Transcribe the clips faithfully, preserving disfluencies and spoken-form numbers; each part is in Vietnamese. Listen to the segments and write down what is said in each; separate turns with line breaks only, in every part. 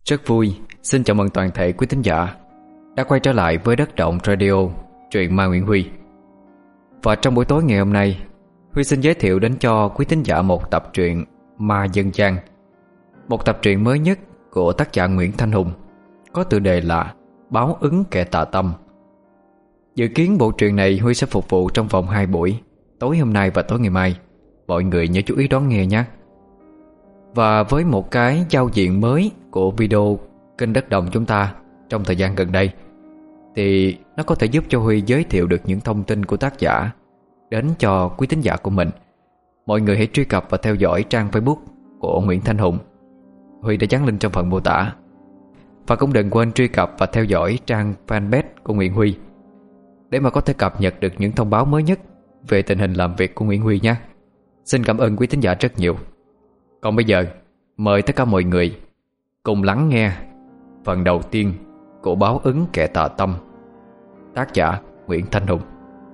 Rất vui, xin chào mừng toàn thể quý thính giả đã quay trở lại với Đất Động Radio, truyện ma Nguyễn Huy. Và trong buổi tối ngày hôm nay, Huy xin giới thiệu đến cho quý thính giả một tập truyện Ma Dân Gian, một tập truyện mới nhất của tác giả Nguyễn Thanh Hùng, có tựa đề là Báo Ứng Kẻ Tà Tâm. Dự kiến bộ truyện này Huy sẽ phục vụ trong vòng hai buổi, tối hôm nay và tối ngày mai. Mọi người nhớ chú ý đón nghe nhé. Và với một cái giao diện mới của video kênh Đất Đồng chúng ta trong thời gian gần đây, thì nó có thể giúp cho Huy giới thiệu được những thông tin của tác giả đến cho quý thính giả của mình. Mọi người hãy truy cập và theo dõi trang Facebook của Nguyễn Thanh Hùng, Huy đã dán link trong phần mô tả. Và cũng đừng quên truy cập và theo dõi trang fanpage của Nguyễn Huy để mà có thể cập nhật được những thông báo mới nhất về tình hình làm việc của Nguyễn Huy nhé. Xin cảm ơn quý thính giả rất nhiều. Còn bây giờ, mời tất cả mọi người cùng lắng nghe phần đầu tiên của Báo Ứng Kẻ Tà Tâm, tác giả Nguyễn Thanh Hùng.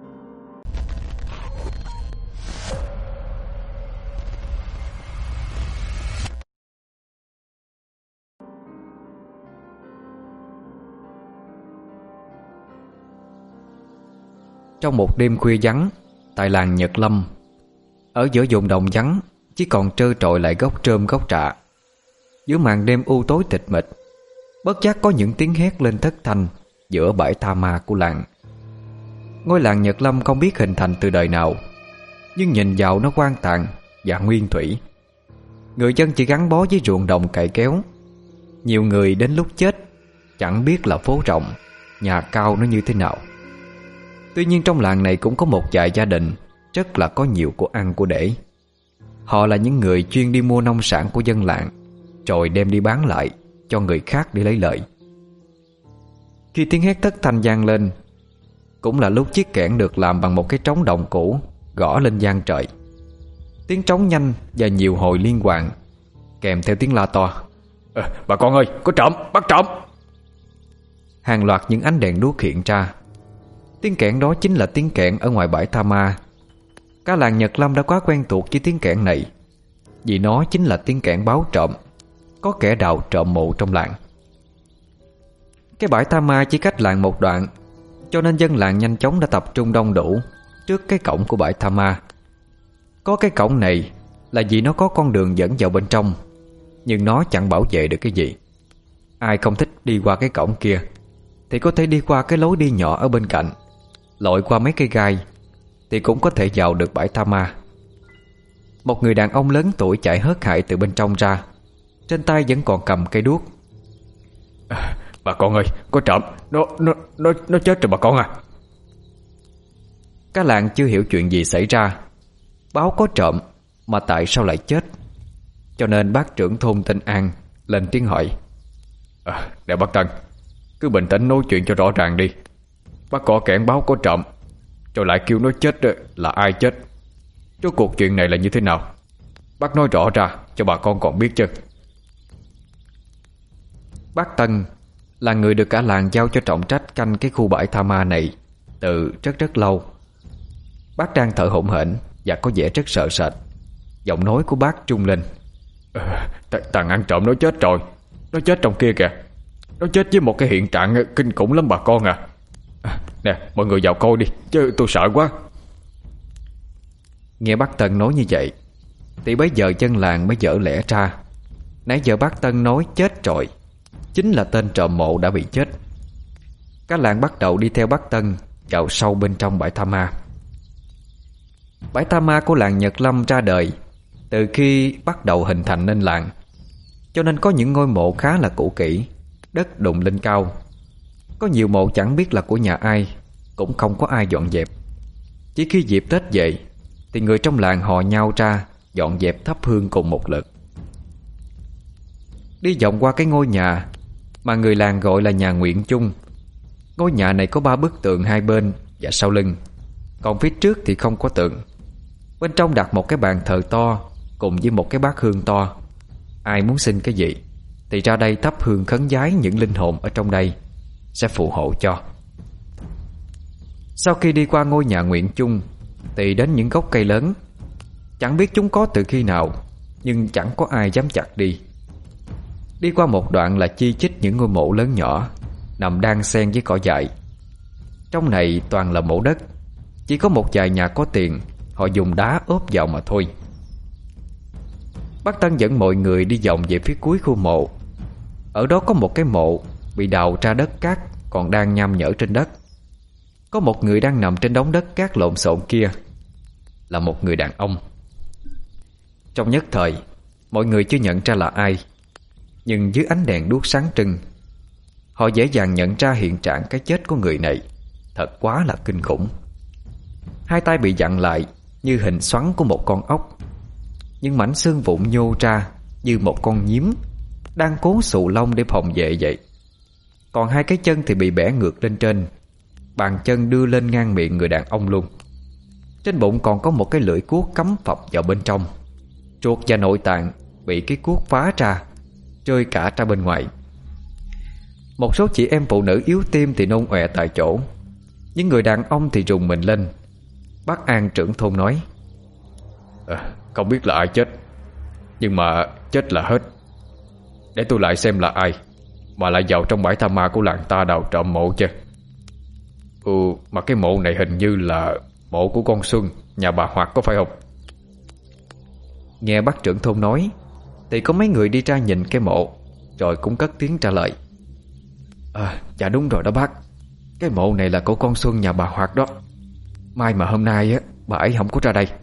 Trong một đêm khuya vắng tại làng Nhật Lâm, ở giữa vùng đồng vắng chỉ còn trơ trọi lại gốc trơm gốc trạ, giữa màn đêm u tối tịch mịch, bất giác có những tiếng hét lên thất thanh giữa bãi tha ma của làng. Ngôi làng Nhật Lâm không biết hình thành từ đời nào, nhưng nhìn vào nó hoang tàn và nguyên thủy. Người dân chỉ gắn bó với ruộng đồng cày kéo. Nhiều người đến lúc chết chẳng biết là phố rộng, nhà cao nó như thế nào. Tuy nhiên trong làng này cũng có một vài gia đình rất là có nhiều của ăn của để. Họ là những người chuyên đi mua nông sản của dân làng, rồi đem đi bán lại cho người khác để lấy lợi. Khi tiếng hét thất thanh vang lên, cũng là lúc chiếc kẽn được làm bằng một cái trống đồng cũ gõ lên vang trời. Tiếng trống nhanh và nhiều hồi liên hoàn, kèm theo tiếng la to: à, bà con ơi, có trộm, bắt trộm! Hàng loạt những ánh đèn đuốc hiện ra. Tiếng kẽn đó chính là tiếng kẽn ở ngoài bãi tha ma. Cả làng Nhật Lâm đã quá quen thuộc với tiếng kẽn này, vì nó chính là tiếng kẽn báo trộm có kẻ đào trộm mộ trong làng. Cái bãi tha ma chỉ cách làng một đoạn, cho nên dân làng nhanh chóng đã tập trung đông đủ trước cái cổng của bãi tha ma. Có cái cổng này là vì nó có con đường dẫn vào bên trong, nhưng nó chẳng bảo vệ được cái gì. Ai không thích đi qua cái cổng kia thì có thể đi qua cái lối đi nhỏ ở bên cạnh, lội qua mấy cây gai thì cũng có thể vào được bãi tha ma. Một người đàn ông lớn tuổi chạy hớt hải từ bên trong ra, trên tay vẫn còn cầm cây đuốc. à, Bà con ơi, có trộm, Nó nó nó nó chết rồi bà con à. Cả làng chưa hiểu chuyện gì xảy ra. Báo có trộm mà tại sao lại chết? Cho nên bác trưởng thôn tên An lên tiếng hỏi: à, Nè bác Tân, cứ bình tĩnh nói chuyện cho rõ ràng đi. Bác có kẻn báo có trộm, rồi lại kêu nó chết là ai chết? Rốt cuộc chuyện này là như thế nào? Bác nói rõ ra cho bà con còn biết chứ. Bác Tân là người được cả làng giao cho trọng trách canh cái khu bãi tha ma này từ rất rất lâu. Bác đang thở hổn hển và có vẻ rất sợ sệt. Giọng nói của bác trung lên: à, Thằng ăn trộm nó chết rồi. Nó chết trong kia kìa. Nó chết với một cái hiện trạng kinh khủng lắm bà con à. à Nè mọi người vào coi đi, chứ tôi sợ quá. Nghe bác Tân nói như vậy thì bấy giờ dân làng mới dở lẽ ra. Nãy giờ bác Tân nói chết rồi chính là tên trộm mộ đã bị chết. Cả làng bắt đầu đi theo bác Tân vào sâu bên trong bãi tha ma. Bãi tha ma của làng Nhật Lâm ra đời từ khi bắt đầu hình thành nên làng, cho nên có những ngôi mộ khá là cũ kỹ, đất đụng lên cao. Có nhiều mộ chẳng biết là của nhà ai, cũng không có ai dọn dẹp. Chỉ khi dịp Tết về thì người trong làng hò nhau ra dọn dẹp thắp hương cùng một lượt. Đi vòng qua cái ngôi nhà mà người làng gọi là nhà Nguyễn Chung. Ngôi nhà này có ba bức tường hai bên và sau lưng, còn phía trước thì không có tường. Bên trong đặt một cái bàn thờ to cùng với một cái bát hương to. Ai muốn xin cái gì thì ra đây thắp hương khấn vái những linh hồn ở trong đây sẽ phù hộ cho. Sau khi đi qua ngôi nhà Nguyễn Chung thì đến những gốc cây lớn. Chẳng biết chúng có từ khi nào, nhưng chẳng có ai dám chặt đi. Đi qua một đoạn là chi chít những ngôi mộ lớn nhỏ nằm đan xen với cỏ dại. Trong này toàn là mộ đất, chỉ có một vài nhà có tiền họ dùng đá ốp vào mà thôi. Bác Tân dẫn mọi người đi vòng về phía cuối khu mộ. Ở đó có một cái mộ bị đào ra đất cát còn đang nham nhở trên đất. Có một người đang nằm trên đống đất cát lộn xộn kia, là một người đàn ông. Trong nhất thời, mọi người chưa nhận ra là ai, nhưng dưới ánh đèn đuốc sáng trưng, họ dễ dàng nhận ra hiện trạng cái chết của người này thật quá là kinh khủng. Hai tay bị vặn lại như hình xoắn của một con ốc, nhưng mảnh xương vụn nhô ra như một con nhím đang cố xù lông để phòng vệ vậy. Còn hai cái chân thì bị bẻ ngược lên trên, bàn chân đưa lên ngang miệng người đàn ông luôn. Trên bụng còn có một cái lưỡi cuốc cắm phập vào bên trong. Ruột và nội tạng bị cái cuốc phá ra, rơi cả ra bên ngoài. Một số chị em phụ nữ yếu tim thì nôn ọe tại chỗ, những người đàn ông thì rùng mình lên. Bác An trưởng thôn nói: à, không biết là ai chết, nhưng mà chết là hết. Để tôi lại xem là ai mà lại vào trong bãi tha ma của làng ta đào trộm mộ chứ. Ừ, mà cái mộ này hình như là mộ của con Xuân, nhà bà Hoạt, có phải không? Nghe bác trưởng thôn nói thì có mấy người đi ra nhìn cái mộ, rồi cũng cất tiếng trả lời: À, dạ đúng rồi đó bác. Cái mộ này là của con Xuân nhà bà Hoạt đó. Mai mà hôm nay á, bà ấy không có ra đây.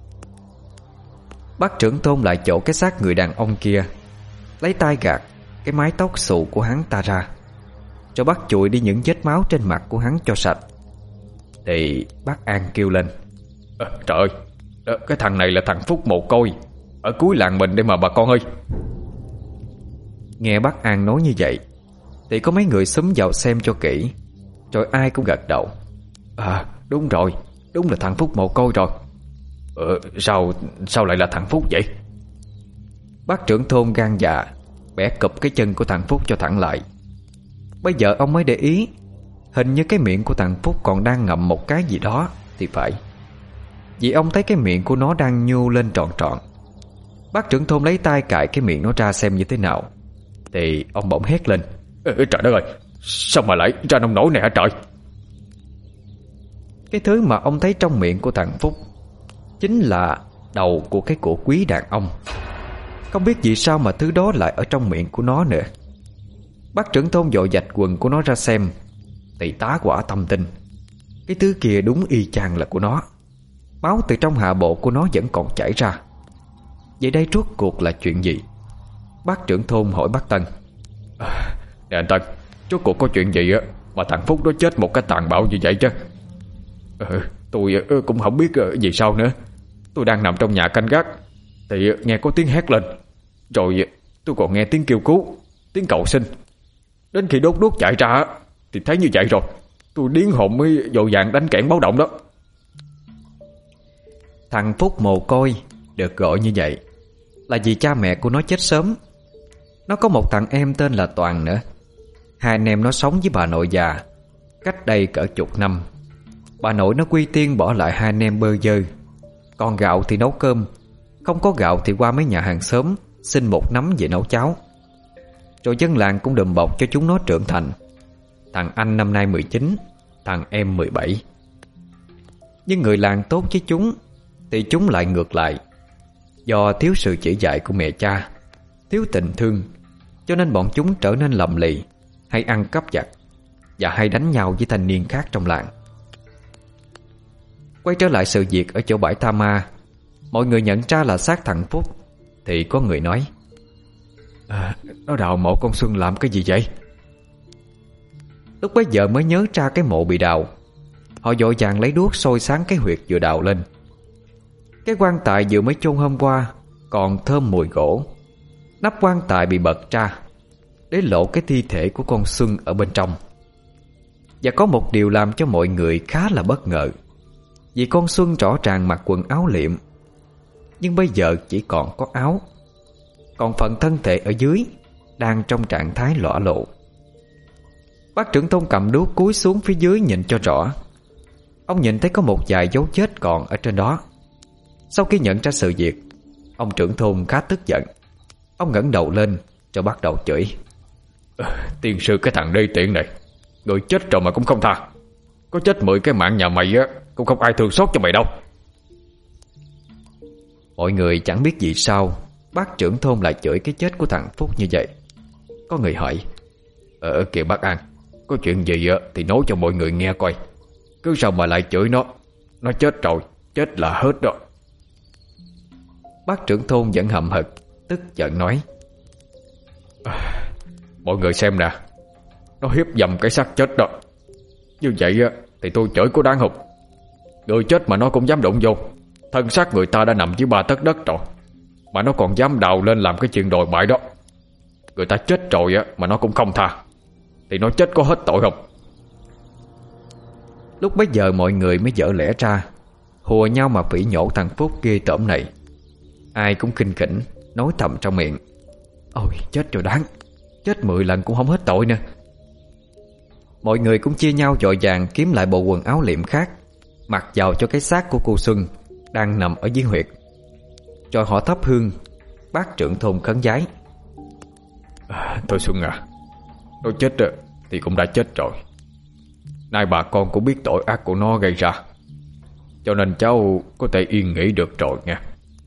Bác trưởng thôn lại chỗ cái xác người đàn ông kia, lấy tay gạt cái mái tóc xù của hắn ta ra, cho bác chùi đi những vết máu trên mặt của hắn cho sạch. Thì bác An kêu lên: à, trời ơi, cái thằng này là thằng Phúc mồ côi ở cuối làng mình đây mà bà con ơi. Nghe bác An nói như vậy thì có mấy người xúm vào xem cho kỹ, rồi ai cũng gật đầu: À đúng rồi, đúng là thằng Phúc mồ côi rồi. Ờ, sao, sao lại là thằng Phúc vậy? Bác trưởng thôn gan dạ bẻ cụp cái chân của thằng Phúc cho thẳng lại. Bây giờ ông mới để ý, hình như cái miệng của thằng Phúc còn đang ngậm một cái gì đó thì phải, vì ông thấy cái miệng của nó đang nhô lên tròn tròn. Bác trưởng thôn lấy tay cạy cái miệng nó ra xem như thế nào, thì ông bỗng hét lên: Ê, trời đất ơi, sao mà lại ra nông nổi này hả trời? Cái thứ mà ông thấy trong miệng của thằng Phúc chính là đầu của cái cổ quý đàn ông. Không biết vì sao mà thứ đó lại ở trong miệng của nó nữa. Bác trưởng thôn vội vạch quần của nó ra xem, thì tá quả tâm tin, cái thứ kia đúng y chang là của nó. Máu từ trong hạ bộ của nó vẫn còn chảy ra. Vậy đây rốt cuộc là chuyện gì? Bác trưởng thôn hỏi bác Tân: à, Nè anh Tân, rốt cuộc có chuyện gì á mà thằng Phúc nó chết một cái tàn bạo như vậy chứ? Ừ, tôi cũng không biết gì sao nữa. Tôi đang nằm trong nhà canh gác thì nghe có tiếng hét lên, rồi tôi còn nghe tiếng kêu cứu, tiếng cầu xin. Đến khi đốt đuốc chạy ra thì thấy như vậy rồi, tôi điên hồn mới vội vàng đánh kẽn báo động đó. Thằng Phúc mồ côi được gọi như vậy là vì cha mẹ của nó chết sớm. Nó có một thằng em tên là Toàn nữa. Hai anh em nó sống với bà nội già cách đây cỡ chục năm. Bà nội nó quy tiên bỏ lại hai anh em bơ vơ. Còn gạo thì nấu cơm, không có gạo thì qua mấy nhà hàng xóm xin một nắm về nấu cháo. Rồi dân làng cũng đùm bọc cho chúng nó trưởng thành. Thằng anh năm nay mười chín, thằng em mười bảy. Nhưng người làng tốt với chúng thì chúng lại ngược lại. Do thiếu sự chỉ dạy của mẹ cha, thiếu tình thương, cho nên bọn chúng trở nên lầm lì, hay ăn cắp vặt và hay đánh nhau với thanh niên khác trong làng. Quay trở lại sự việc ở chỗ bãi tha ma, mọi người nhận ra là xác thằng Phúc. Thì có người nói: à, nó đào mộ con Xuân làm cái gì vậy? Lúc bấy giờ mới nhớ ra cái mộ bị đào. Họ vội vàng lấy đuốc soi sáng cái huyệt vừa đào lên. Cái quan tài vừa mới chôn hôm qua còn thơm mùi gỗ. Nắp quan tài bị bật ra để lộ cái thi thể của con Xuân ở bên trong. Và có một điều làm cho mọi người khá là bất ngờ, vì con Xuân rõ ràng mặc quần áo liệm, nhưng bây giờ chỉ còn có áo, còn phần thân thể ở dưới đang trong trạng thái lõa lộ. Bác trưởng thôn cầm đuốc cúi xuống phía dưới nhìn cho rõ. Ông nhìn thấy có một vài dấu chết còn ở trên đó. Sau khi nhận ra sự việc, ông trưởng thôn khá tức giận. Ông ngẩng đầu lên Rồi bắt đầu chửi:
Tiên sư cái thằng đê tiện này, người chết rồi mà cũng không tha. Có chết mười cái mạng nhà mày á cũng không ai thương xót cho mày đâu.
Mọi người chẳng biết vì sao bác trưởng thôn lại chửi cái chết của thằng Phúc như vậy. Có người hỏi:
Ờ kìa bác An, có chuyện gì á thì nói cho mọi người nghe coi. Cứ sao mà lại chửi nó? Nó chết rồi, chết là hết rồi.
Bác trưởng thôn vẫn hậm hực, tức giận nói:
à, Mọi người xem nè, nó hiếp dâm cái xác chết đó. Như vậy á thì tôi chửi có đáng không? Người chết mà nó cũng dám đụng vô. Thân xác người ta đã nằm dưới ba tấc đất rồi, mà nó còn dám đào lên làm cái chuyện đồi bại đó. Người ta chết rồi á mà nó cũng không tha, thì nó chết có hết tội không?
Lúc bấy giờ mọi người mới dở lẽ ra, hùa nhau mà phỉ nhổ thằng Phúc ghê tởm này. Ai cũng khinh khỉnh nói thầm trong miệng: Ôi chết rồi đáng, chết mười lần cũng không hết tội nè. Mọi người cũng chia nhau vội vàng kiếm lại bộ quần áo liệm khác, mặc vào cho cái xác của cô Xuân đang nằm ở dưới huyệt. Rồi họ thắp hương. Bác trưởng thôn khấn vái:
à, Thôi Xuân à, nó chết thì cũng đã chết rồi. Nay bà con cũng biết tội ác của nó gây ra, cho nên cháu có thể yên nghỉ được rồi nha.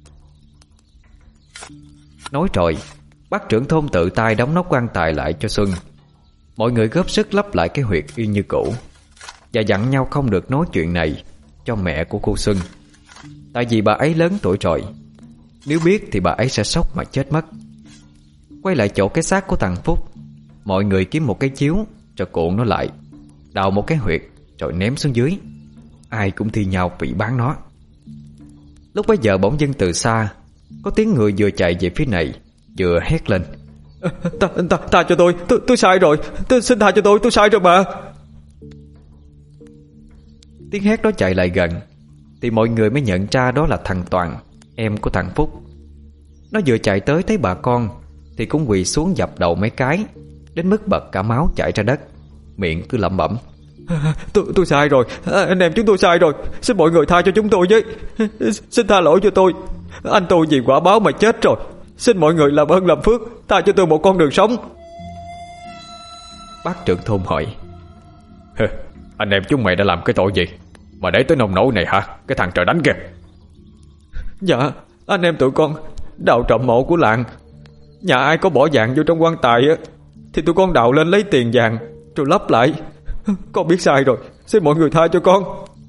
Nói rồi, bác trưởng thôn tự tay đóng nắp quan tài lại cho Xuân. Mọi người góp sức lấp lại cái huyệt y như cũ, và dặn nhau không được nói chuyện này cho mẹ của cô Xuân, tại vì bà ấy lớn tuổi rồi, nếu biết thì bà ấy sẽ sốc mà chết mất. Quay lại chỗ cái xác của thằng Phúc, mọi người kiếm một cái chiếu rồi cuộn nó lại, đào một cái huyệt rồi ném xuống dưới. Ai cũng thi nhau phỉ báng nó. Lúc bấy giờ bỗng dưng từ xa có tiếng người vừa chạy về phía này vừa hét lên: Ta, ta, tha cho tôi, tôi, tôi sai rồi, tôi xin tha cho tôi, tôi sai rồi mà. Tiếng hét đó chạy lại gần thì mọi người mới nhận ra đó là thằng Toàn, em của thằng Phúc. Nó vừa chạy tới thấy bà con thì cũng quỳ xuống dập đầu mấy cái, đến mức bật cả máu chảy ra đất, miệng cứ lẩm bẩm: Tôi, tôi sai rồi, anh em chúng tôi sai rồi, xin mọi người tha cho chúng tôi với. Xin tha lỗi cho tôi, anh tôi vì quả báo mà chết rồi. Xin mọi người làm ơn làm phước, tha cho tôi một con đường sống. Bác trưởng thôn hỏi:
Anh em chúng mày đã làm cái tội gì mà để tới nông nổi này hả, cái thằng trời đánh kìa?
Dạ, anh em tụi con đào trộm mộ của làng. Nhà ai có bỏ vàng vô trong quan tài á thì tụi con đào lên lấy tiền vàng rồi lấp lại. Con biết sai rồi, xin mọi người tha cho con.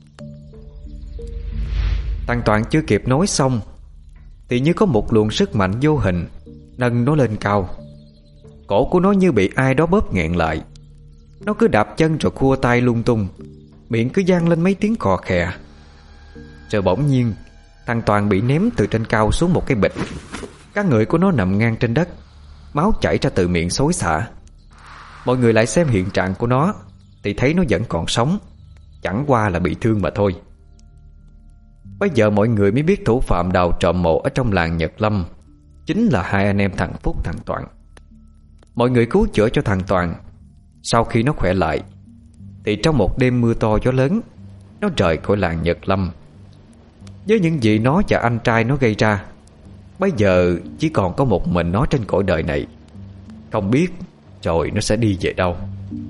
Thằng Toàn chưa kịp nói xong thì như có một luồng sức mạnh vô hình nâng nó lên cao. Cổ của nó như bị ai đó bóp nghẹn lại. Nó cứ đạp chân rồi khua tay lung tung, miệng cứ vang lên mấy tiếng khò khè. Rồi bỗng nhiên thằng Toàn bị ném từ trên cao xuống một cái bịch. Các người của nó nằm ngang trên đất, máu chảy ra từ miệng xối xả. Mọi người lại xem hiện trạng của nó thì thấy nó vẫn còn sống, chẳng qua là bị thương mà thôi. Bây giờ mọi người mới biết thủ phạm đào trộm mộ ở trong làng Nhật Lâm chính là hai anh em thằng Phúc thằng Toàn. Mọi người cứu chữa cho thằng Toàn. Sau khi nó khỏe lại thì trong một đêm mưa to gió lớn, nó rời khỏi làng Nhật Lâm. Với những gì nó và anh trai nó gây ra, bây giờ chỉ còn có một mình nó trên cõi đời này. Không biết rồi nó sẽ đi về đâu.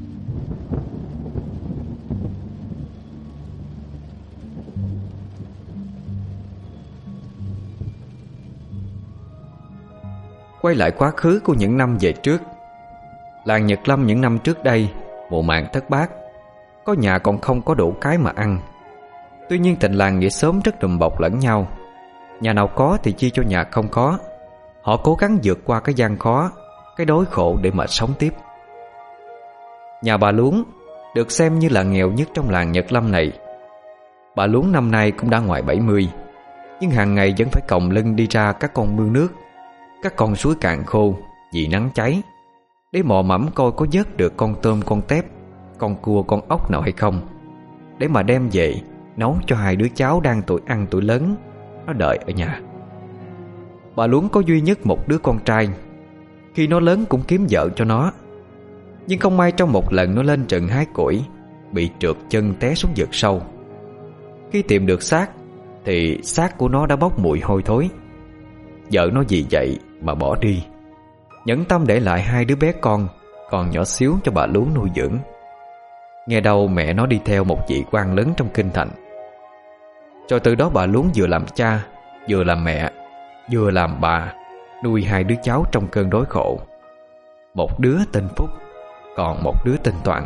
Quay lại quá khứ của những năm về trước. Làng Nhật Lâm những năm trước đây mùa màng thất bát, có nhà còn không có đủ cái mà ăn. Tuy nhiên tình làng nghĩa xóm rất đùm bọc lẫn nhau. Nhà nào có thì chia cho nhà không có. Họ cố gắng vượt qua cái gian khó, cái đói khổ để mà sống tiếp. Nhà bà Luống được xem như là nghèo nhất trong làng Nhật Lâm này. Bà Luống năm nay cũng đã ngoài bảy mươi, nhưng hàng ngày vẫn phải còng lưng đi ra các con mương nước, các con suối cạn khô vì nắng cháy, để mò mẫm coi có vớt được con tôm, con tép, con cua, con ốc nào hay không, để mà đem về nấu cho hai đứa cháu đang tuổi ăn tuổi lớn nó đợi ở nhà. Bà Luống có duy nhất một đứa con trai. Khi nó lớn cũng kiếm vợ cho nó. Nhưng không may trong một lần nó lên rừng hái củi, bị trượt chân té xuống vực sâu. Khi tìm được xác thì xác của nó đã bốc mùi hôi thối. Vợ nó vì vậy mà bỏ đi. nhẫn tâm để lại hai đứa bé con còn nhỏ xíu cho bà Luống nuôi dưỡng. Nghe đâu mẹ nó đi theo một vị quan lớn trong kinh thành. Rồi từ đó bà Luống vừa làm cha, vừa làm mẹ, vừa làm bà, nuôi hai đứa cháu trong cơn đói khổ. Một đứa tên Phúc, còn một đứa tên Toàn.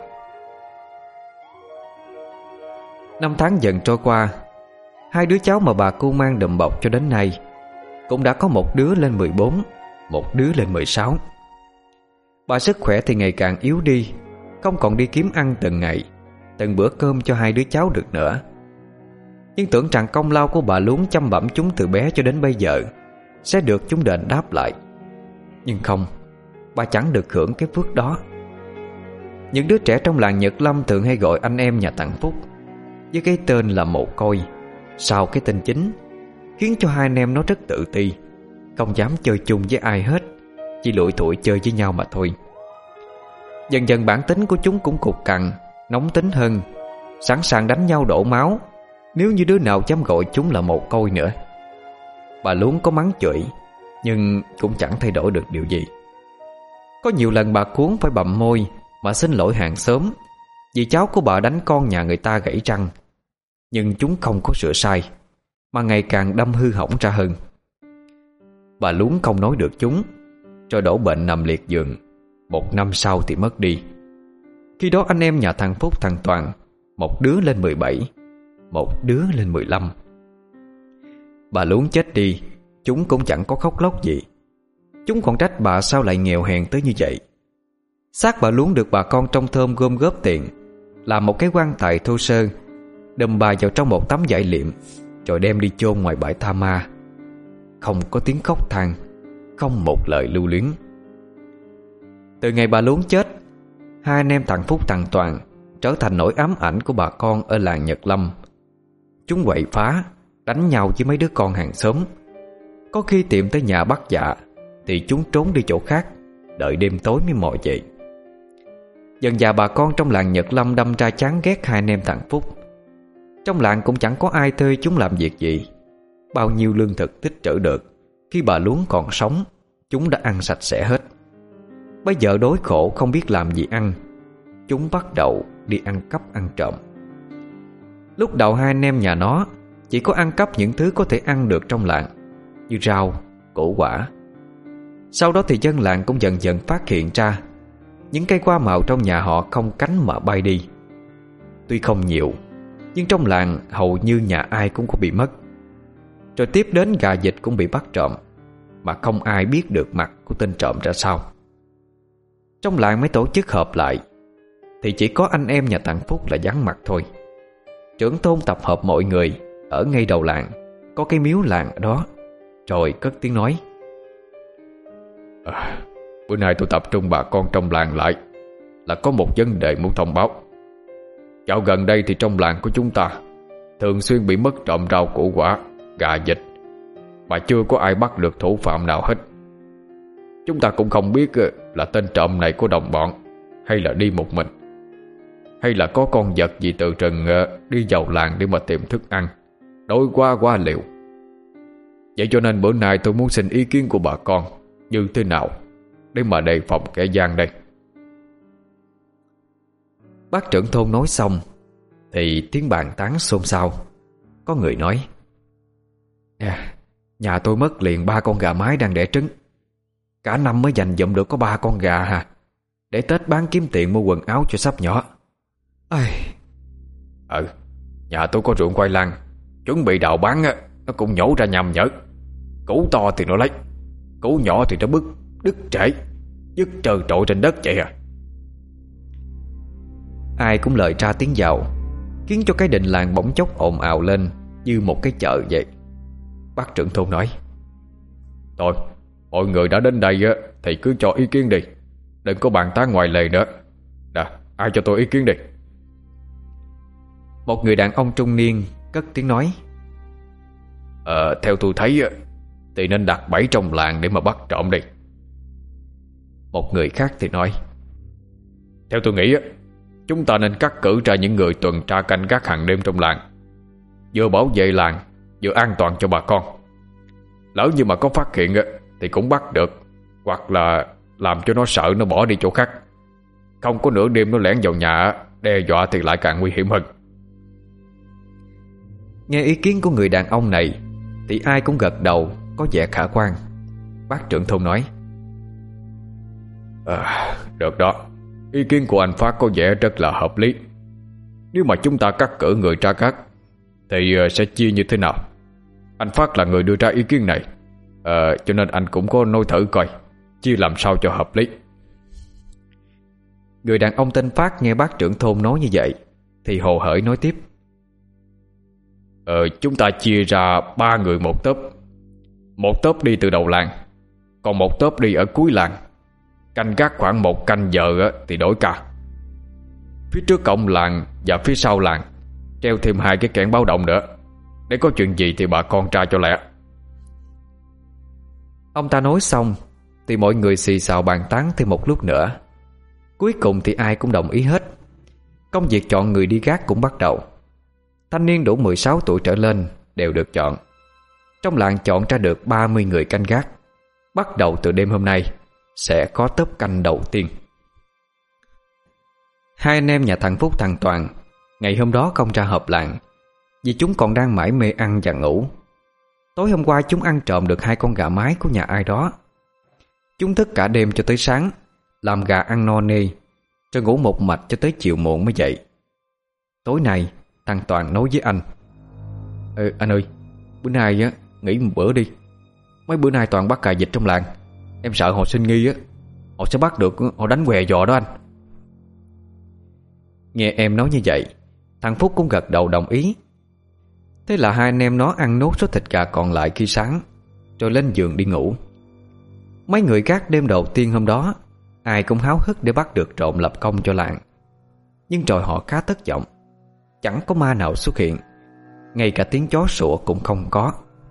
Năm tháng dần trôi qua, hai đứa cháu mà bà cu mang đùm bọc cho đến nay cũng đã có một đứa lên mười bốn, một đứa lên mười sáu. Bà sức khỏe thì ngày càng yếu đi, không còn đi kiếm ăn từng ngày, từng bữa cơm cho hai đứa cháu được nữa. Nhưng tưởng rằng công lao của bà Luống chăm bẵm chúng từ bé cho đến bây giờ sẽ được chúng đền đáp lại. Nhưng không, bà chẳng được hưởng cái phước đó. Những đứa trẻ trong làng Nhật Lâm thường hay gọi anh em nhà thằng Phúc với cái tên là Mồ Côi sau cái tên chính, khiến cho hai anh em nó rất tự ti, không dám chơi chung với ai hết, chỉ lủi thủi chơi với nhau mà thôi. Dần dần bản tính của chúng cũng cục cằn, nóng tính hơn, sẵn sàng đánh nhau đổ máu nếu như đứa nào dám gọi chúng là Mồ Côi nữa. Bà Luống có mắng chửi, nhưng cũng chẳng thay đổi được điều gì. Có nhiều lần bà cuốn phải bặm môi mà xin lỗi hàng xóm vì cháu của bà đánh con nhà người ta gãy răng. Nhưng chúng không có sửa sai, mà ngày càng đâm hư hỏng ra hơn. Bà Luống không nói được chúng, rồi đổ bệnh nằm liệt giường. Một năm sau thì mất đi. Khi đó anh em nhà thằng Phúc thằng Toàn, một đứa lên mười bảy, một đứa lên mười lăm. Bà Luống chết đi, chúng cũng chẳng có khóc lóc gì. Chúng còn trách bà sao lại nghèo hèn tới như vậy. Xác bà Luống được bà con trong thôn gom góp tiền, làm một cái quan tài thô sơ, đùm bà vào trong một tấm vải liệm, rồi đem đi chôn ngoài bãi tha ma. Không có tiếng khóc than, không một lời lưu luyến. Từ ngày bà Luống chết, hai anh em thằng Phúc thằng Toàn trở thành nỗi ám ảnh của bà con ở làng Nhật Lâm. Chúng quậy phá, đánh nhau với mấy đứa con hàng xóm. Có khi tìm tới nhà bắt dạ thì chúng trốn đi chỗ khác, đợi đêm tối mới mò về. Dần dà bà con trong làng Nhật Lâm đâm ra chán ghét hai anh em thằng Phúc. Trong làng cũng chẳng có ai thuê chúng làm việc gì. Bao nhiêu lương thực tích trữ được khi bà Luống còn sống, chúng đã ăn sạch sẽ hết. Bây giờ đói khổ không biết làm gì ăn, chúng bắt đầu đi ăn cắp ăn trộm. Lúc đầu hai anh em nhà nó chỉ có ăn cắp những thứ có thể ăn được trong làng, như rau, củ quả. Sau đó thì dân làng cũng dần dần phát hiện ra những cây hoa màu trong nhà họ không cánh mà bay đi. Tuy không nhiều, nhưng trong làng hầu như nhà ai cũng có bị mất. Rồi tiếp đến gà vịt cũng bị bắt trộm, mà không ai biết được mặt của tên trộm ra sao. Trong làng mới tổ chức họp lại, thì chỉ có anh em nhà thằng Phúc là vắng mặt thôi. Trưởng thôn tập hợp mọi người ở ngay đầu làng, có cái miếu làng ở đó, rồi cất tiếng nói:
à, Bữa nay tôi tập trung bà con trong làng lại, là có một vấn đề muốn thông báo. Dạo gần đây thì trong làng của chúng ta thường xuyên bị mất trộm rau củ quả, gà vịt, mà chưa có ai bắt được thủ phạm nào hết. Chúng ta cũng không biết là tên trộm này có đồng bọn, hay là đi một mình, hay là có con vật gì từ rừng đi vào làng để mà tìm thức ăn, đói quá quá liều. Vậy cho nên bữa nay tôi muốn xin ý kiến của bà con như thế nào để mà đề phòng kẻ gian đây.
Bác trưởng thôn nói xong thì tiếng bàn tán xôn xao. Có người nói: à, nhà tôi mất liền ba con gà mái đang đẻ trứng. Cả năm mới dành dụm được có ba con gà hà, để Tết bán kiếm tiền mua quần áo cho sắp nhỏ. Ai...
Ừ, nhà tôi có ruộng khoai lang, chuẩn bị đào bán á, nó cũng nhổ ra nhầm nhở. Củ to thì nó lấy, củ nhỏ thì nó bứt đứt trễ, dứt trơ trội trên đất vậy à.
Ai cũng lời ra tiếng vào, khiến cho cái đình làng bỗng chốc ồn ào lên như một cái chợ vậy. Bác trưởng thôn nói:
thôi, mọi người đã đến đây á, thì cứ cho ý kiến đi, đừng có bàn tán ngoài lề nữa. Nè, ai cho tôi ý kiến đi.
Một người đàn ông trung niên cất tiếng nói:
Ờ, theo tôi thấy á, thì nên đặt bẫy trong làng để mà bắt trộm đi.
Một người khác thì nói:
theo tôi nghĩ á, chúng ta nên cắt cử ra những người tuần tra canh gác hàng đêm trong làng, vừa bảo vệ làng, vừa an toàn cho bà con. Lỡ như mà có phát hiện á, thì cũng bắt được, hoặc là làm cho nó sợ nó bỏ đi chỗ khác. Không có nửa đêm nó lẻn vào nhà đe dọa thì lại càng nguy hiểm hơn.
Nghe ý kiến của người đàn ông này thì ai cũng gật đầu, có vẻ khả quan. Bác trưởng thôn nói:
à, Được đó, ý kiến của anh Phát có vẻ rất là hợp lý. Nếu mà chúng ta cắt cử người tra cát thì sẽ chia như thế nào? Anh Phát là người đưa ra ý kiến này, à, cho nên anh cũng có nói thử coi chia làm sao cho hợp lý.
Người đàn ông tên Phát nghe bác trưởng thôn nói như vậy thì hồ hởi nói tiếp:
Ờ, chúng ta chia ra ba người một tốp. Một tốp đi từ đầu làng, còn một tốp đi ở cuối làng. Canh gác khoảng một canh giờ thì đổi ca. Phía trước cổng làng và phía sau làng treo thêm hai cái kẽn báo động nữa, để có chuyện gì thì bà con tra cho lẹ.
Ông ta nói xong thì mọi người xì xào bàn tán thêm một lúc nữa. Cuối cùng thì ai cũng đồng ý hết. Công việc chọn người đi gác cũng bắt đầu. Thanh niên đủ mười sáu tuổi trở lên đều được chọn. Trong làng chọn ra được ba mươi người canh gác. Bắt đầu từ đêm hôm nay sẽ có tốp canh đầu tiên. Hai anh em nhà thằng Phúc thằng Toàn ngày hôm đó không ra họp làng, vì chúng còn đang mải mê ăn và ngủ. Tối hôm qua chúng ăn trộm được hai con gà mái của nhà ai đó. Chúng thức cả đêm cho tới sáng, làm gà ăn no nê, rồi ngủ một mạch cho tới chiều muộn mới dậy. Tối nay thằng Toàn nói với anh: Ê, anh ơi, bữa nay á nghỉ một bữa đi. Mấy bữa nay Toàn bắt cà vịt trong làng. Em sợ họ sinh nghi á, họ sẽ bắt được, họ đánh què giò đó anh. Nghe em nói như vậy, thằng Phúc cũng gật đầu đồng ý. Thế là hai anh em nó ăn nốt số thịt gà còn lại khi sáng, rồi lên giường đi ngủ. Mấy người gác đêm đầu tiên hôm đó ai cũng háo hức để bắt được trộm lập công cho làng. Nhưng rồi họ khá thất vọng. Chẳng có ma nào xuất hiện, ngay cả tiếng chó sủa cũng không có.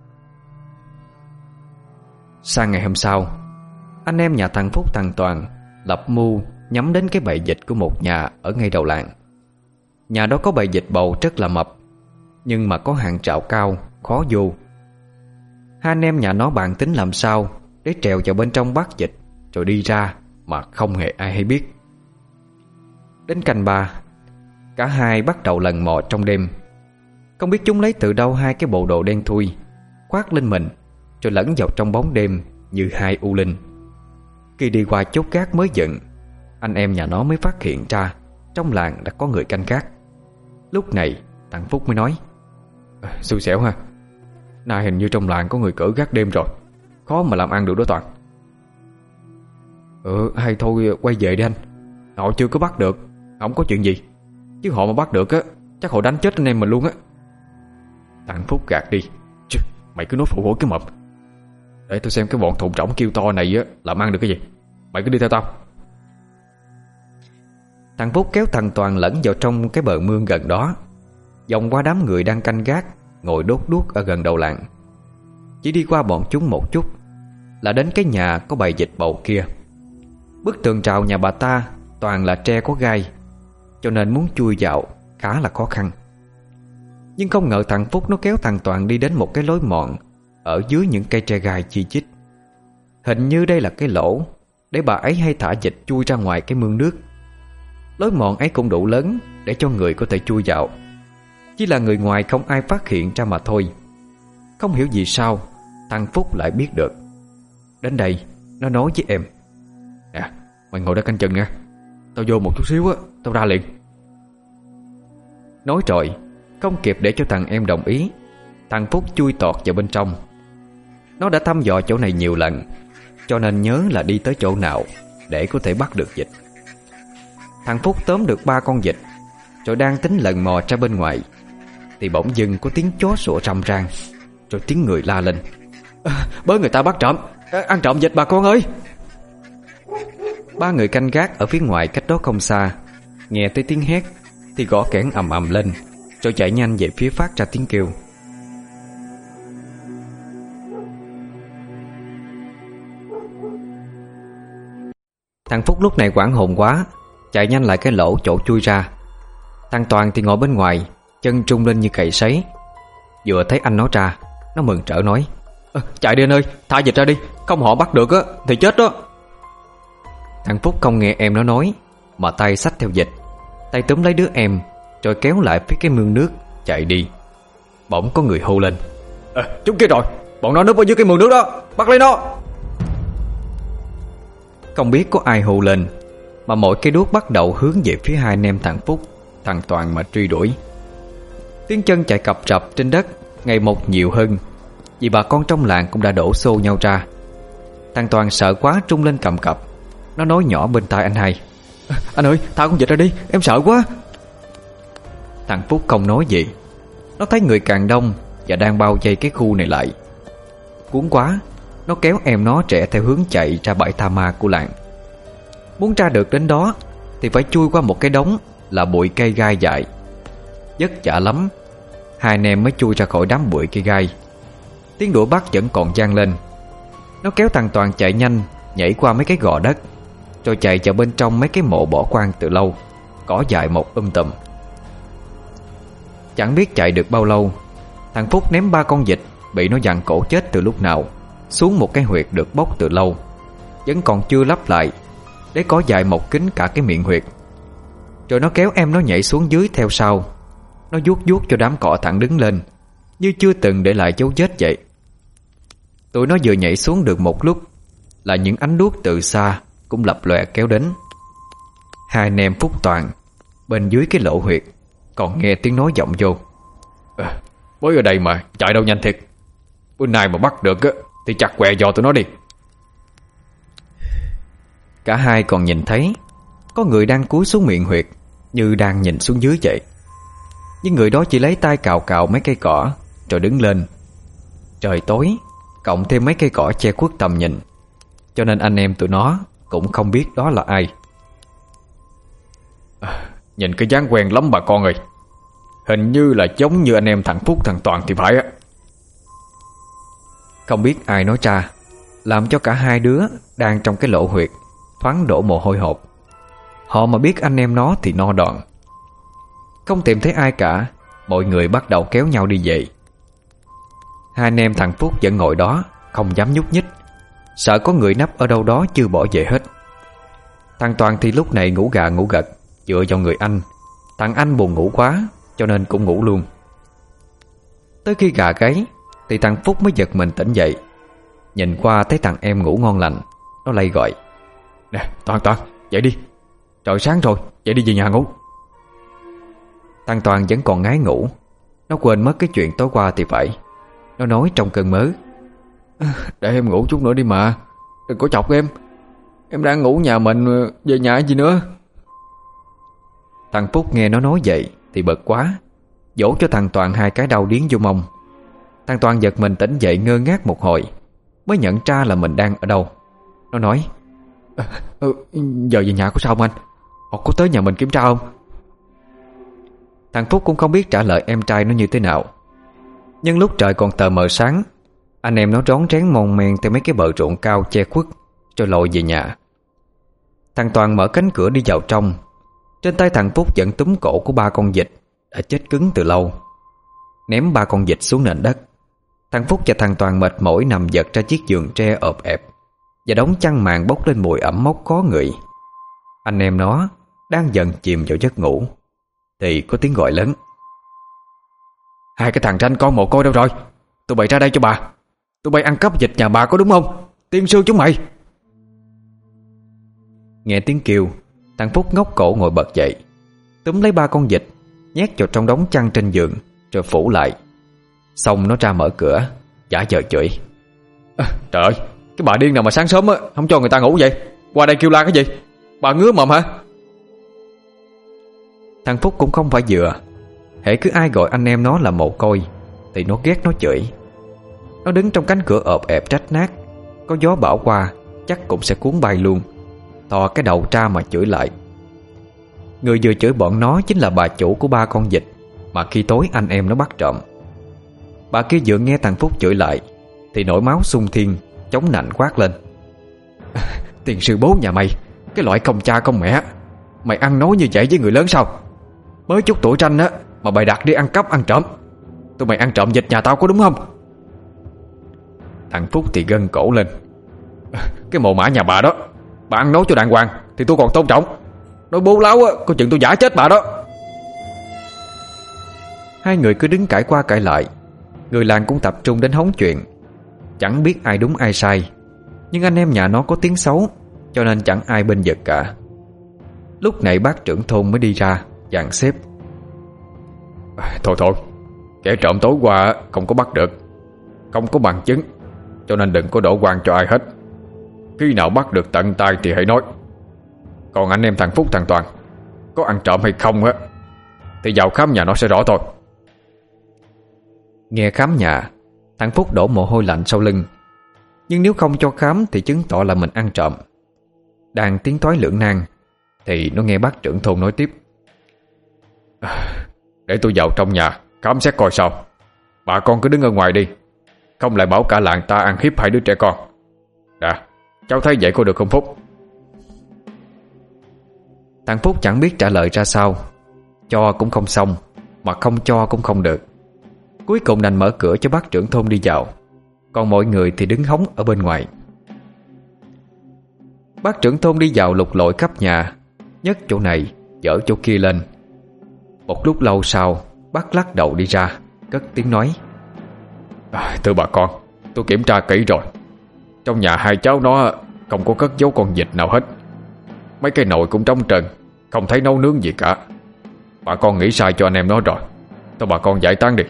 Sang ngày hôm sau, anh em nhà thằng Phúc thằng Toàn lập mưu nhắm đến cái bầy vịt của một nhà ở ngay đầu làng. Nhà đó có bầy vịt bầu rất là mập, nhưng mà có hàng rào cao, khó vô. Hai anh em nhà nó bàn tính làm sao để trèo vào bên trong bắt vịt rồi đi ra mà không hề ai hay biết. Đến canh ba, cả hai bắt đầu lần mò trong đêm. Không biết chúng lấy từ đâu hai cái bộ đồ đen thui khoác lên mình, rồi lẫn vào trong bóng đêm như hai u linh. Khi đi qua chốt gác mới dựng, anh em nhà nó mới phát hiện ra trong làng đã có người canh gác. Lúc này thằng Phúc mới nói: à, xui xẻo ha, nay hình như trong làng có người cỡ gác đêm rồi, khó mà làm ăn được đó Toàn. Ừ, hay thôi quay về đi anh. Họ chưa có bắt được, không có chuyện gì. Chứ họ mà bắt được á, chắc họ đánh chết anh em mình luôn á. Thằng Phúc gạt đi: Chứ, mày cứ nói phụ hối cái mập. Để tôi xem cái bọn thùng trỏng kêu to này á làm ăn được cái gì. Mày cứ đi theo tao. Thằng Phúc kéo thằng Toàn lẫn vào trong cái bờ mương gần đó, vòng qua đám người đang canh gác ngồi đốt đuốc ở gần đầu làng. Chỉ đi qua bọn chúng một chút là đến cái nhà có bầy vịt bầu kia. Bức tường rào nhà bà ta toàn là tre có gai, cho nên muốn chui vào khá là khó khăn. Nhưng không ngờ thằng Phúc nó kéo thằng Toàn đi đến một cái lối mòn ở dưới những cây tre gai chi chít. Hình như đây là cái lỗ để bà ấy hay thả vịt chui ra ngoài cái mương nước. Lối mòn ấy cũng đủ lớn để cho người có thể chui vào, chỉ là người ngoài không ai phát hiện ra mà thôi. Không hiểu vì sao thằng Phúc lại biết được. Đến đây nó nói với em: Nè, mày ngồi đó canh chừng nha, tao vô một chút xíu á, tao ra liền. Nói rồi, không kịp để cho thằng em đồng ý, thằng Phúc chui tọt vào bên trong. Nó đã thăm dò chỗ này nhiều lần, cho nên nhớ là đi tới chỗ nào để có thể bắt được vịt. Thằng Phúc tóm được ba con vịt, rồi đang tính lần mò ra bên ngoài thì bỗng dưng có tiếng chó sủa rầm rang, rồi tiếng người la lên: à, bớ người ta bắt trộm, à, ăn trộm vịt bà con ơi. Ba người canh gác ở phía ngoài cách đó không xa nghe thấy tiếng hét thì gõ kẽn ầm ầm lên, rồi chạy nhanh về phía phát ra tiếng kêu. Thằng Phúc lúc này hoảng hồn quá, chạy nhanh lại cái lỗ chỗ chui ra. Thằng Toàn thì ngồi bên ngoài, chân trung lên như cày sấy. Vừa thấy anh nó ra, nó mừng rỡ nói: à, chạy đi anh ơi, thả vịt ra đi, không họ bắt được á thì chết đó. Thằng Phúc không nghe em nó nói, mà tay xách theo dịch, tay túm lấy đứa em rồi kéo lại phía cái mương nước chạy đi. Bỗng có người hô lên:
à, chúng kia rồi, bọn nó núp ở dưới cái mương nước đó, bắt lấy nó.
Không biết có ai hô lên, mà mỗi cây đuốc bắt đầu hướng về phía hai anh em thằng Phúc, thằng Toàn mà truy đuổi. Tiếng chân chạy cập rập trên đất ngày một nhiều hơn, vì bà con trong làng cũng đã đổ xô nhau ra. Thằng Toàn sợ quá trung lên cầm cập. Nó nói nhỏ bên tai anh hai: à, anh ơi, thả con vịt ra đi, em sợ quá. Thằng Phúc không nói gì. Nó thấy người càng đông và đang bao vây cái khu này lại. Cuốn quá, nó kéo em nó trẻ theo hướng chạy ra bãi tha ma của làng. Muốn ra được đến đó thì phải chui qua một cái đống là bụi cây gai dại. Vất vả lắm, hai anh em mới chui ra khỏi đám bụi cây gai. Tiếng đũa bắt vẫn còn vang lên. Nó kéo thằng Toàn chạy nhanh, nhảy qua mấy cái gò đất, rồi chạy vào bên trong mấy cái mộ bỏ quang từ lâu, cỏ dại một um tùm. Chẳng biết chạy được bao lâu, thằng Phúc ném ba con vịt bị nó giằng cổ chết từ lúc nào xuống một cái huyệt được bốc từ lâu, vẫn còn chưa lắp lại, để cỏ dại một kín cả cái miệng huyệt. Rồi nó kéo em nó nhảy xuống dưới theo sau. Nó vuốt vuốt cho đám cỏ thẳng đứng lên, như chưa từng để lại dấu vết vậy. Tụi nó vừa nhảy xuống được một lúc là những ánh đuốc từ xa cũng lập lòe kéo đến. Hai anh em Phúc Toàn bên dưới cái lỗ huyệt còn nghe tiếng nói vọng vô:
à, mới ở đây mà chạy đâu nhanh thiệt. Bữa nay mà bắt được á thì chặt què giò tụi nó đi.
Cả hai còn nhìn thấy có người đang cúi xuống miệng huyệt, như đang nhìn xuống dưới vậy. Nhưng người đó chỉ lấy tay cào cào mấy cây cỏ rồi đứng lên. Trời tối, cộng thêm mấy cây cỏ che khuất tầm nhìn, cho nên anh em tụi nó cũng không biết đó là ai.
à, Nhìn cái dáng quen lắm bà con ơi. Hình như là giống như anh em thằng Phúc thằng Toàn thì phải á.
Không biết ai nói ra, làm cho cả hai đứa đang trong cái lỗ huyệt thoáng đổ mồ hôi hột. Họ mà biết anh em nó thì no đòn. Không tìm thấy ai cả, mọi người bắt đầu kéo nhau đi về. Hai anh em thằng Phúc vẫn ngồi đó, không dám nhúc nhích, sợ có người nấp ở đâu đó chưa bỏ về hết. Thằng Toàn thì lúc này ngủ gà ngủ gật, dựa vào người anh. Thằng anh buồn ngủ quá, cho nên cũng ngủ luôn. Tới khi gà gáy thì thằng Phúc mới giật mình tỉnh dậy. Nhìn qua thấy thằng em ngủ ngon lành, nó lay gọi:
nè Toàn Toàn, dậy đi, trời sáng rồi, dậy đi về nhà ngủ.
Thằng Toàn vẫn còn ngái ngủ. Nó quên mất cái chuyện tối qua thì phải. Nó nói trong cơn mớ:
để em ngủ chút nữa đi mà, đừng có chọc em. Em đang ngủ nhà mình, về nhà gì nữa.
Thằng Phúc nghe nó nói vậy thì bực quá, dỗ cho thằng Toàn hai cái đau điếng vô mông. Thằng Toàn giật mình tỉnh dậy ngơ ngác một hồi, mới nhận ra là mình đang ở đâu. Nó nói:
à, ừ, giờ về nhà có sao không anh? Họ có tới nhà mình kiểm tra không?
Thằng Phúc cũng không biết trả lời em trai nó như thế nào. Nhưng lúc trời còn tờ mờ sáng, anh em nó rón rén mon men theo mấy cái bờ ruộng cao che khuất, rồi lội về nhà. Thằng Toàn mở cánh cửa đi vào trong. Trên tay thằng Phúc vẫn túm cổ của ba con vịt đã chết cứng từ lâu. Ném ba con vịt xuống nền đất, thằng Phúc và thằng Toàn mệt mỏi nằm giật ra chiếc giường tre ộp ẹp, và đống chăn màn bốc lên mùi ẩm mốc khó ngửi. Anh em nó đang dần chìm vào giấc ngủ thì có tiếng gọi lớn:
hai cái thằng ranh con mồ côi đâu rồi? Tụi bay ra đây cho bà. Tụi bay ăn cắp vịt nhà bà có đúng không? Tiên sư chúng mày.
Nghe tiếng kêu, thằng Phúc ngóc cổ ngồi bật dậy, túm lấy ba con vịt, nhét vào trong đống chăn trên giường, rồi phủ lại. Xong nó ra mở cửa, giả vờ chửi:
à, trời ơi, cái bà điên nào mà sáng sớm á không cho người ta ngủ vậy? Qua đây kêu la cái gì? Bà ngứa mồm hả?
Thằng Phúc cũng không phải vừa. Hễ cứ ai gọi anh em nó là mồ côi thì nó ghét nó chửi. Nó đứng trong cánh cửa ộp ẹp rách nát, có gió bão qua chắc cũng sẽ cuốn bay luôn. Thò cái đầu ra mà chửi lại. Người vừa chửi bọn nó chính là bà chủ của ba con vịt mà khi tối anh em nó bắt trộm. Bà kia vừa nghe thằng Phúc chửi lại thì nổi máu xung thiên, chống nạnh quát lên:
tiền sư bố nhà mày, cái loại không cha không mẹ, mày ăn nói như vậy với người lớn sao? Mới chút tuổi ranh á mà bày đặt đi ăn cắp ăn trộm. Tụi mày ăn trộm vịt nhà tao có đúng không?
Thằng Phúc thì gân cổ lên:
cái mồ mả nhà bà đó, Bạn nói cho đàng hoàng thì tôi còn tôn trọng. Nói bố láo á, có chừng tôi giả chết bà đó.
Hai người cứ đứng cãi qua cãi lại. Người làng cũng tập trung đến hóng chuyện. Chẳng biết ai đúng ai sai, nhưng anh em nhà nó có tiếng xấu, cho nên chẳng ai bên giật cả. Lúc này bác trưởng thôn mới đi ra dàn xếp.
Thôi thôi, kẻ trộm tối qua không có bắt được, không có bằng chứng, cho nên đừng có đổ oan cho ai hết. Khi nào bắt được tận tay thì hãy nói. Còn anh em thằng Phúc thằng Toàn có ăn trộm hay không á thì vào khám nhà nó sẽ rõ thôi.
Nghe khám nhà, thằng Phúc đổ mồ hôi lạnh sau lưng. Nhưng nếu không cho khám thì chứng tỏ là mình ăn trộm. Đang tiến toái lưỡng nan thì nó nghe bác trưởng thôn nói tiếp.
Để tôi vào trong nhà khám xét coi sao. Bà con cứ đứng ở ngoài đi, không lại bảo cả làng ta ăn hiếp hai đứa trẻ con. Đã, cháu thấy vậy có được không Phúc?
Thằng Phúc chẳng biết trả lời ra sao. Cho cũng không xong, mà không cho cũng không được. Cuối cùng đành mở cửa cho bác trưởng thôn đi vào, còn mọi người thì đứng hóng ở bên ngoài. Bác trưởng thôn đi vào lục lọi khắp nhà, nhấc chỗ này dỡ chỗ kia lên. Một lúc lâu sau, bác lắc đầu đi ra, cất tiếng nói.
à, Thưa bà con, tôi kiểm tra kỹ rồi. Trong nhà hai cháu nó không có cất giấu con vịt nào hết. Mấy cái nồi cũng trống trơn, không thấy nấu nướng gì cả. Bà con nghĩ sai cho anh em nó rồi. Thôi bà con giải tán đi.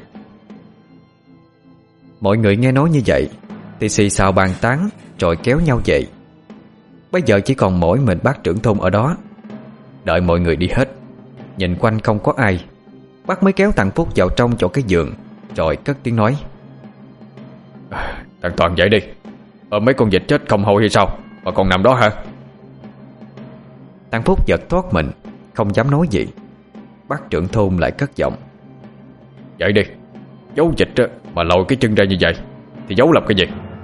Mọi người nghe nói như vậy thì xì xào bàn tán, rồi kéo nhau dậy. Bây giờ chỉ còn mỗi mình bác trưởng thôn ở đó. Đợi mọi người đi hết, nhìn quanh không có ai, bác mới kéo thằng Phúc vào trong chỗ cái giường, rồi cất tiếng nói.
à, Thằng Toàn dậy đi. Ở mấy con vịt chết không hôi hay sao mà còn nằm đó hả?
Thằng Phúc giật thoát mình, không dám nói gì. Bác trưởng thôn lại cất giọng.
Dậy đi. Giấu vịt mà lòi cái chân ra như vậy thì giấu làm cái gì?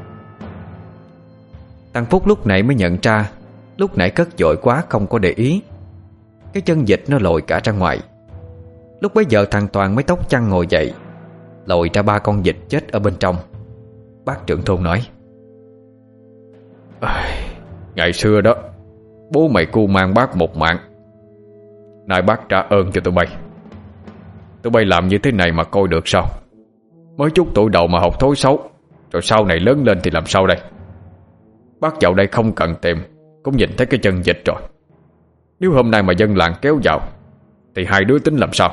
Thằng Phúc lúc nãy mới nhận ra lúc nãy cất vội quá không có để ý. Cái chân vịt nó lồi cả ra ngoài. Lúc bấy giờ thằng Toàn mới tóc chăn ngồi dậy, lồi ra ba con vịt chết ở bên trong. Bác trưởng thôn nói.
à, Ngày xưa đó, bố mày cu mang bác một mạng, nay bác trả ơn cho tụi bay. Tụi bay làm như thế này mà coi được sao? Mới chút tuổi đầu mà học thói xấu, rồi sau này lớn lên thì làm sao đây? Bác vào đây không cần tìm cũng nhìn thấy cái chân vịt rồi. Nếu hôm nay mà dân làng kéo vào thì hai đứa tính làm sao?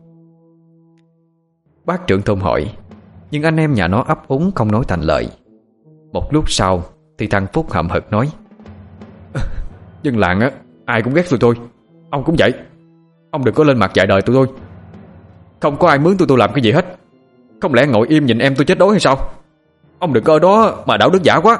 Bác trưởng thôn hỏi, nhưng anh em nhà nó ấp úng không nói thành lời. Một lúc sau thì thằng Phúc hậm hực nói.
Dân làng á, ai cũng ghét tụi tôi. Ông cũng vậy. Ông đừng có lên mặt dạy đời tụi tôi. Không có ai mướn tụi tôi làm cái gì hết. Không lẽ ngồi im nhìn em tôi chết đói hay sao? Ông đừng có ở đó mà đạo đức giả quá.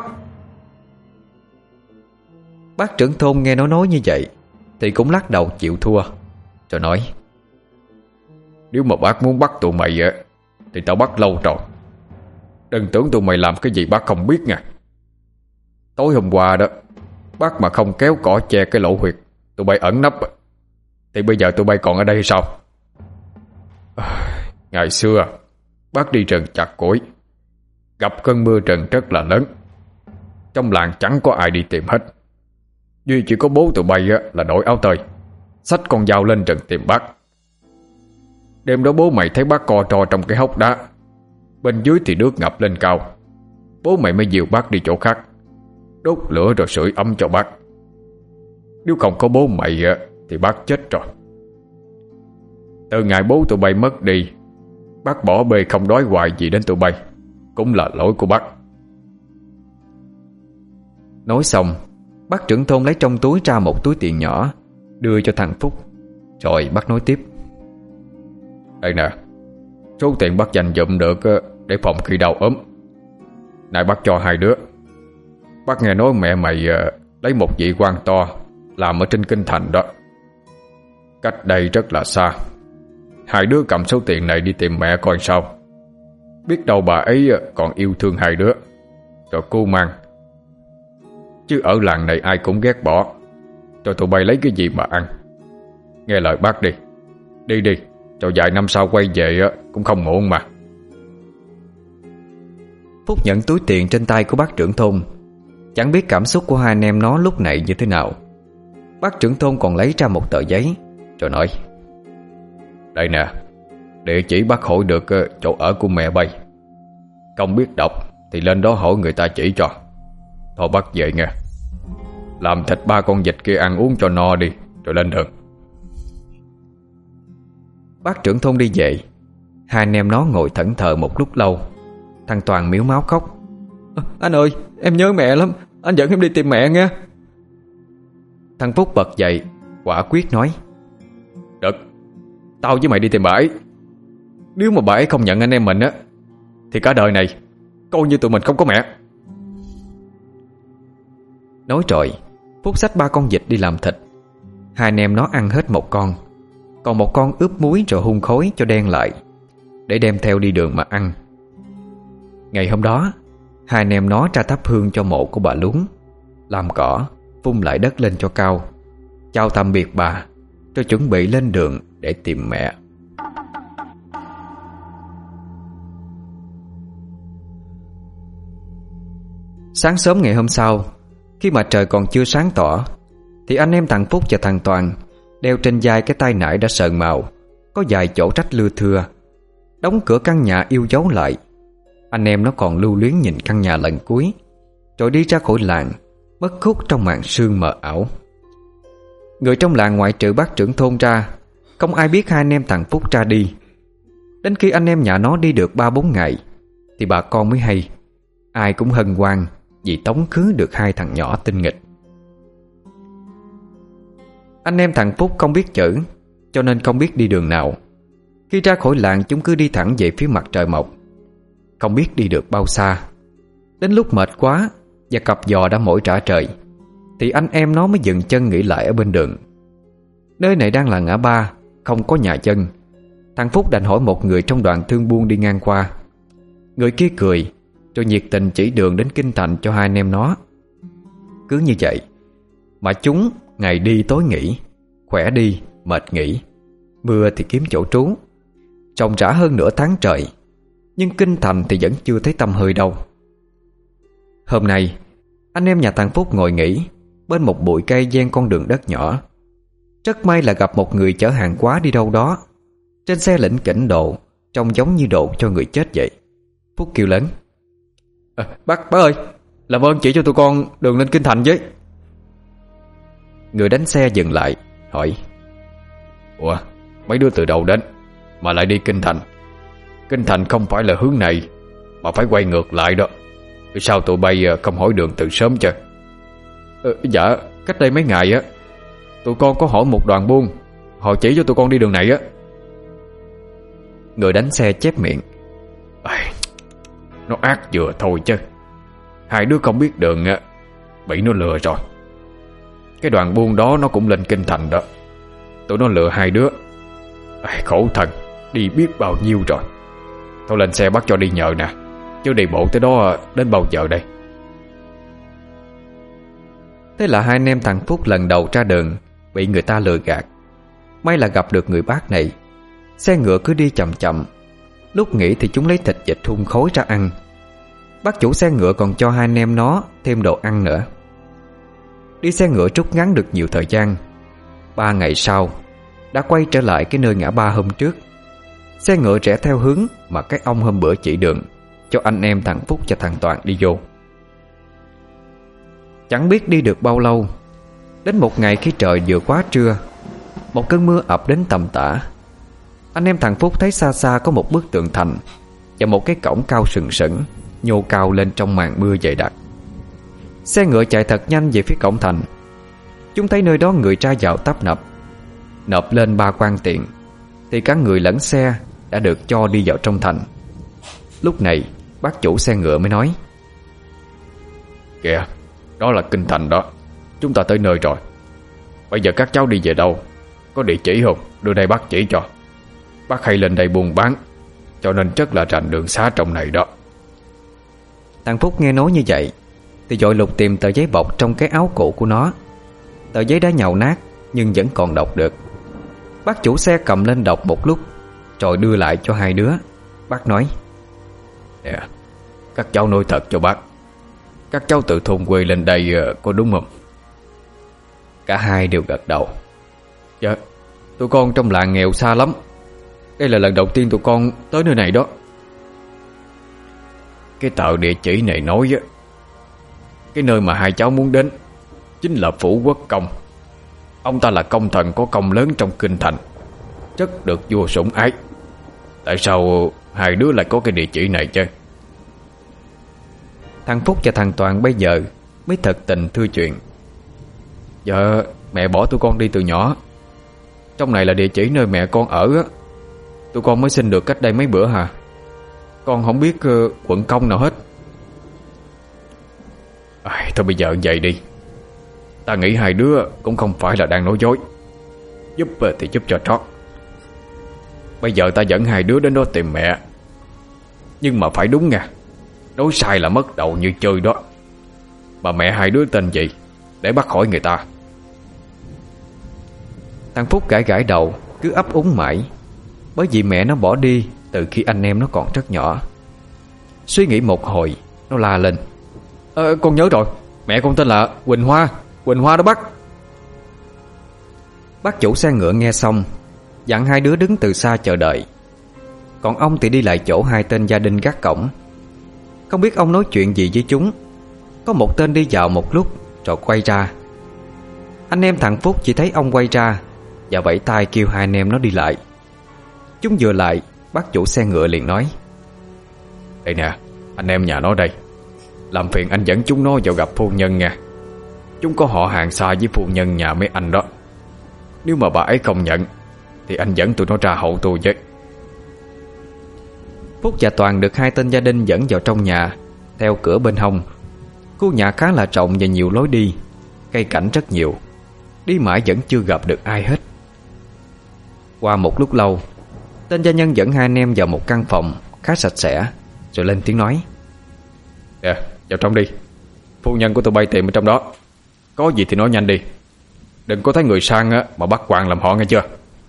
Bác trưởng thôn nghe nó nói như vậy thì cũng lắc đầu chịu thua, rồi nói.
Nếu mà bác muốn bắt tụi mày á thì tao bắt lâu rồi. Đừng tưởng tụi mày làm cái gì bác không biết nha. Tối hôm qua đó, bác mà không kéo cỏ che cái lỗ huyệt tụi bay ẩn nấp thì bây giờ tụi bay còn ở đây hay sao? Ngày xưa bác đi rừng chặt củi, gặp cơn mưa rừng rất là lớn. Trong làng chẳng có ai đi tìm hết. Duy chỉ có bố tụi bay là đổi áo tơi, xách con dao lên rừng tìm bác. Đêm đó bố mày thấy bác co tro trong cái hốc đá, bên dưới thì nước ngập lên cao. Bố mày mới dìu bác đi chỗ khác, đốt lửa rồi sưởi ấm cho bác. Nếu không có bố mày thì bác chết rồi. Từ ngày bố tụi bay mất đi, bác bỏ bê không đói hoài gì đến tụi bay, cũng là lỗi của bác.
Nói xong, bác trưởng thôn lấy trong túi ra một túi tiền nhỏ, đưa cho thằng Phúc. Rồi bác nói tiếp.
Đây nè, số tiền bác dành dụm được để phòng khi đau ốm. Này bác cho hai đứa. Bác nghe nói mẹ mày lấy một vị quan to làm ở trên kinh thành đó, cách đây rất là xa. Hai đứa cầm số tiền này đi tìm mẹ coi sao. Biết đâu bà ấy còn yêu thương hai đứa, rồi cô mang. Chứ ở làng này ai cũng ghét bỏ, rồi tụi bay lấy cái gì mà ăn. Nghe lời bác đi. Đi đi, rồi vài năm sau quay về cũng không muộn mà.
Phúc nhận túi tiền trên tay của bác trưởng thôn. Chẳng biết cảm xúc của hai anh em nó lúc này như thế nào. Bác trưởng thôn còn lấy ra một tờ giấy rồi nói:
Đây nè, địa chỉ bác hỏi được chỗ ở của mẹ bay. Không biết đọc thì lên đó hỏi người ta chỉ cho. Thôi bác về nghe. Làm thịt ba con vịt kia ăn uống cho no đi, rồi lên đường.
Bác trưởng thôn đi về. Hai anh em nó ngồi thẫn thờ một lúc lâu. Thằng Toàn miếu máu khóc: à, Anh ơi, em nhớ mẹ lắm, anh dẫn em đi tìm mẹ nghe. Thằng Phúc bật dậy, quả quyết nói:
Được, tao với mày đi tìm bà ấy. Nếu mà bà ấy không nhận anh em mình á, thì cả đời này coi như tụi mình không có mẹ.
Nói rồi, Phúc xách ba con vịt đi làm thịt. Hai anh em nó ăn hết một con, còn một con ướp muối rồi hun khói cho đen lại, để đem theo đi đường mà ăn. Ngày hôm đó, hai anh em nó ra thắp hương cho mộ của bà Luống, làm cỏ, vung lại đất lên cho cao, chào tạm biệt bà, rồi chuẩn bị lên đường để tìm mẹ. Sáng sớm ngày hôm sau, khi mà trời còn chưa sáng tỏ, thì anh em thằng Phúc và thằng Toàn đeo trên vai cái tay nải đã sờn màu, có vài chỗ rách lưa thưa, đóng cửa căn nhà yêu dấu lại. Anh em nó còn lưu luyến nhìn căn nhà lần cuối, rồi đi ra khỏi làng, mất khúc trong màn sương mờ ảo. Người trong làng ngoại trừ bác trưởng thôn ra, không ai biết hai anh em thằng Phúc ra đi. Đến khi anh em nhà nó đi được ba bốn ngày, thì bà con mới hay. Ai cũng hân hoan vì tống khứ được hai thằng nhỏ tinh nghịch. Anh em thằng Phúc không biết chữ, cho nên không biết đi đường nào. Khi ra khỏi làng, chúng cứ đi thẳng về phía mặt trời mọc. Không biết đi được bao xa, đến lúc mệt quá và cặp giò đã mỏi rã trời, thì anh em nó mới dừng chân nghỉ lại ở bên đường. Nơi này đang là ngã ba, không có nhà dân. Thằng Phúc đành hỏi một người trong đoàn thương buôn đi ngang qua. Người kia cười, rồi nhiệt tình chỉ đường đến kinh thành cho hai anh em nó. Cứ như vậy mà chúng ngày đi tối nghỉ, khỏe đi mệt nghỉ, mưa thì kiếm chỗ trú, ròng rã hơn nửa tháng trời. Nhưng kinh thành thì vẫn chưa thấy tăm hơi đâu. Hôm nay, anh em nhà thằng Phúc ngồi nghỉ bên một bụi cây ven con đường đất nhỏ. Rất may là gặp một người chở hàng hóa đi đâu đó. Trên xe lỉnh kỉnh độ, trông giống như độ cho người chết vậy. Phúc kêu lớn: à, Bác, bác ơi, làm ơn chỉ cho tụi con đường lên kinh thành với. Người đánh xe dừng lại, hỏi:
Ủa, mấy đứa từ đâu đến mà lại đi kinh thành? Kinh thành không phải là hướng này, mà phải quay ngược lại đó. Sao tụi bay không hỏi đường từ sớm chứ?
Ừ, dạ, cách đây mấy ngày á, tụi con có hỏi một đoàn buôn, họ chỉ cho tụi con đi đường này á. Người đánh xe chép miệng:
à, Nó ác vừa thôi chứ. Hai đứa không biết đường á, bị nó lừa rồi. Cái đoàn buôn đó nó cũng lên kinh thành đó. Tụi nó lừa hai đứa. à, Khổ thân, đi biết bao nhiêu rồi. Thôi lên xe bắt cho đi nhờ nè, chứ đi bộ tới đó đến bao giờ đây?
Thế là hai anh em thằng Phúc lần đầu ra đường bị người ta lừa gạt. May là gặp được người bác này. Xe ngựa cứ đi chậm chậm. Lúc nghỉ thì chúng lấy thịt vịt hun khói ra ăn. Bác chủ xe ngựa còn cho hai anh em nó thêm đồ ăn nữa. Đi xe ngựa rút ngắn được nhiều thời gian. Ba ngày sau đã quay trở lại cái nơi ngã ba hôm trước. Xe ngựa rẽ theo hướng mà cái ông hôm bữa chỉ đường cho anh em thằng Phúc và thằng Toàn đi vô. Chẳng biết đi được bao lâu, đến một ngày khi trời vừa quá trưa, một cơn mưa ập đến tầm tã. Anh em thằng Phúc thấy xa xa có một bức tường thành và một cái cổng cao sừng sững nhô cao lên trong màn mưa dày đặc. Xe ngựa chạy thật nhanh về phía cổng thành. Chúng thấy nơi đó người ra vào tấp nập. Nộp lên ba quan tiền thì cả người lẫn xe đã được cho đi vào trong thành. Lúc này bác chủ xe ngựa mới nói:
Kìa, đó là kinh thành đó. Chúng ta tới nơi rồi. Bây giờ các cháu đi về đâu? Có địa chỉ không? Đưa đây bác chỉ cho. Bác hay lên đây buôn bán, cho nên rất là rành đường xá trong này đó.
Thằng Phúc nghe nói như vậy thì vội lục tìm tờ giấy bọc trong cái áo cũ của nó. Tờ giấy đã nhàu nát nhưng vẫn còn đọc được. Bác chủ xe cầm lên đọc một lúc rồi đưa lại cho hai đứa. Bác nói:
Nè, các cháu nói thật cho bác, Các cháu từ thôn quê lên đây có đúng không?
Cả hai đều gật đầu.
Dạ, tụi con trong làng nghèo xa lắm. Đây là lần đầu tiên tụi con tới nơi này đó. Cái tờ địa chỉ này nói á, cái nơi mà hai cháu muốn đến chính là Phủ Quốc Công. Ông ta là công thần có công lớn trong kinh thành, rất được vua sủng ái. Tại sao hai đứa lại có cái địa chỉ này chứ?
Thằng Phúc và thằng Toàn bây giờ mới thật tình thưa chuyện.
Dạ, mẹ bỏ tụi con đi từ nhỏ. Trong này là địa chỉ nơi mẹ con ở á. Tụi con mới xin được cách đây mấy bữa hả? Con không biết uh, quận công nào hết. À, thôi bây giờ vậy đi. Ta nghĩ hai đứa cũng không phải là đang nói dối. Giúp thì giúp cho trót. Bây giờ ta dẫn hai đứa đến đó tìm mẹ. Nhưng mà phải đúng nha. Nói sai là mất đầu như chơi đó. Mà mẹ hai đứa tên gì để bắt hỏi người ta?
Thằng Phúc gãi gãi đầu, cứ ấp úng mãi. Bởi vì mẹ nó bỏ đi từ khi anh em nó còn rất nhỏ. Suy nghĩ một hồi, nó la lên:
Ờ, con nhớ rồi. Mẹ con tên là Quỳnh Hoa. Quỳnh Hoa đó bác.
Bác chủ xe ngựa nghe xong, dặn hai đứa đứng từ xa chờ đợi. Còn ông thì đi lại chỗ hai tên gia đình gác cổng. Không biết ông nói chuyện gì với chúng. Có một tên đi vào một lúc rồi quay ra. Anh em thằng Phúc chỉ thấy ông quay ra và vẫy tay kêu hai anh em nó đi lại. Chúng vừa lại, bác chủ xe ngựa liền nói:
Đây nè, anh em nhà nó đây. Làm phiền anh dẫn chúng nó vào gặp phu nhân nha. Chúng có họ hàng xa với phu nhân nhà mấy anh đó. Nếu mà bà ấy không nhận thì anh dẫn tụi nó ra hậu tôi với.
Phúc và Toàn được hai tên gia đình dẫn vào trong nhà theo cửa bên hông. Khu nhà khá là rộng và nhiều lối đi, cây cảnh rất nhiều. Đi mãi vẫn chưa gặp được ai hết. Qua một lúc lâu, tên gia nhân dẫn hai anh em vào một căn phòng khá sạch sẽ, rồi lên tiếng nói:
Nè, vào trong đi. Phu nhân của tôi bay tìm ở trong đó. Có gì thì nói nhanh đi. Đừng có thấy người sang á mà bắt quan làm họ nghe chưa?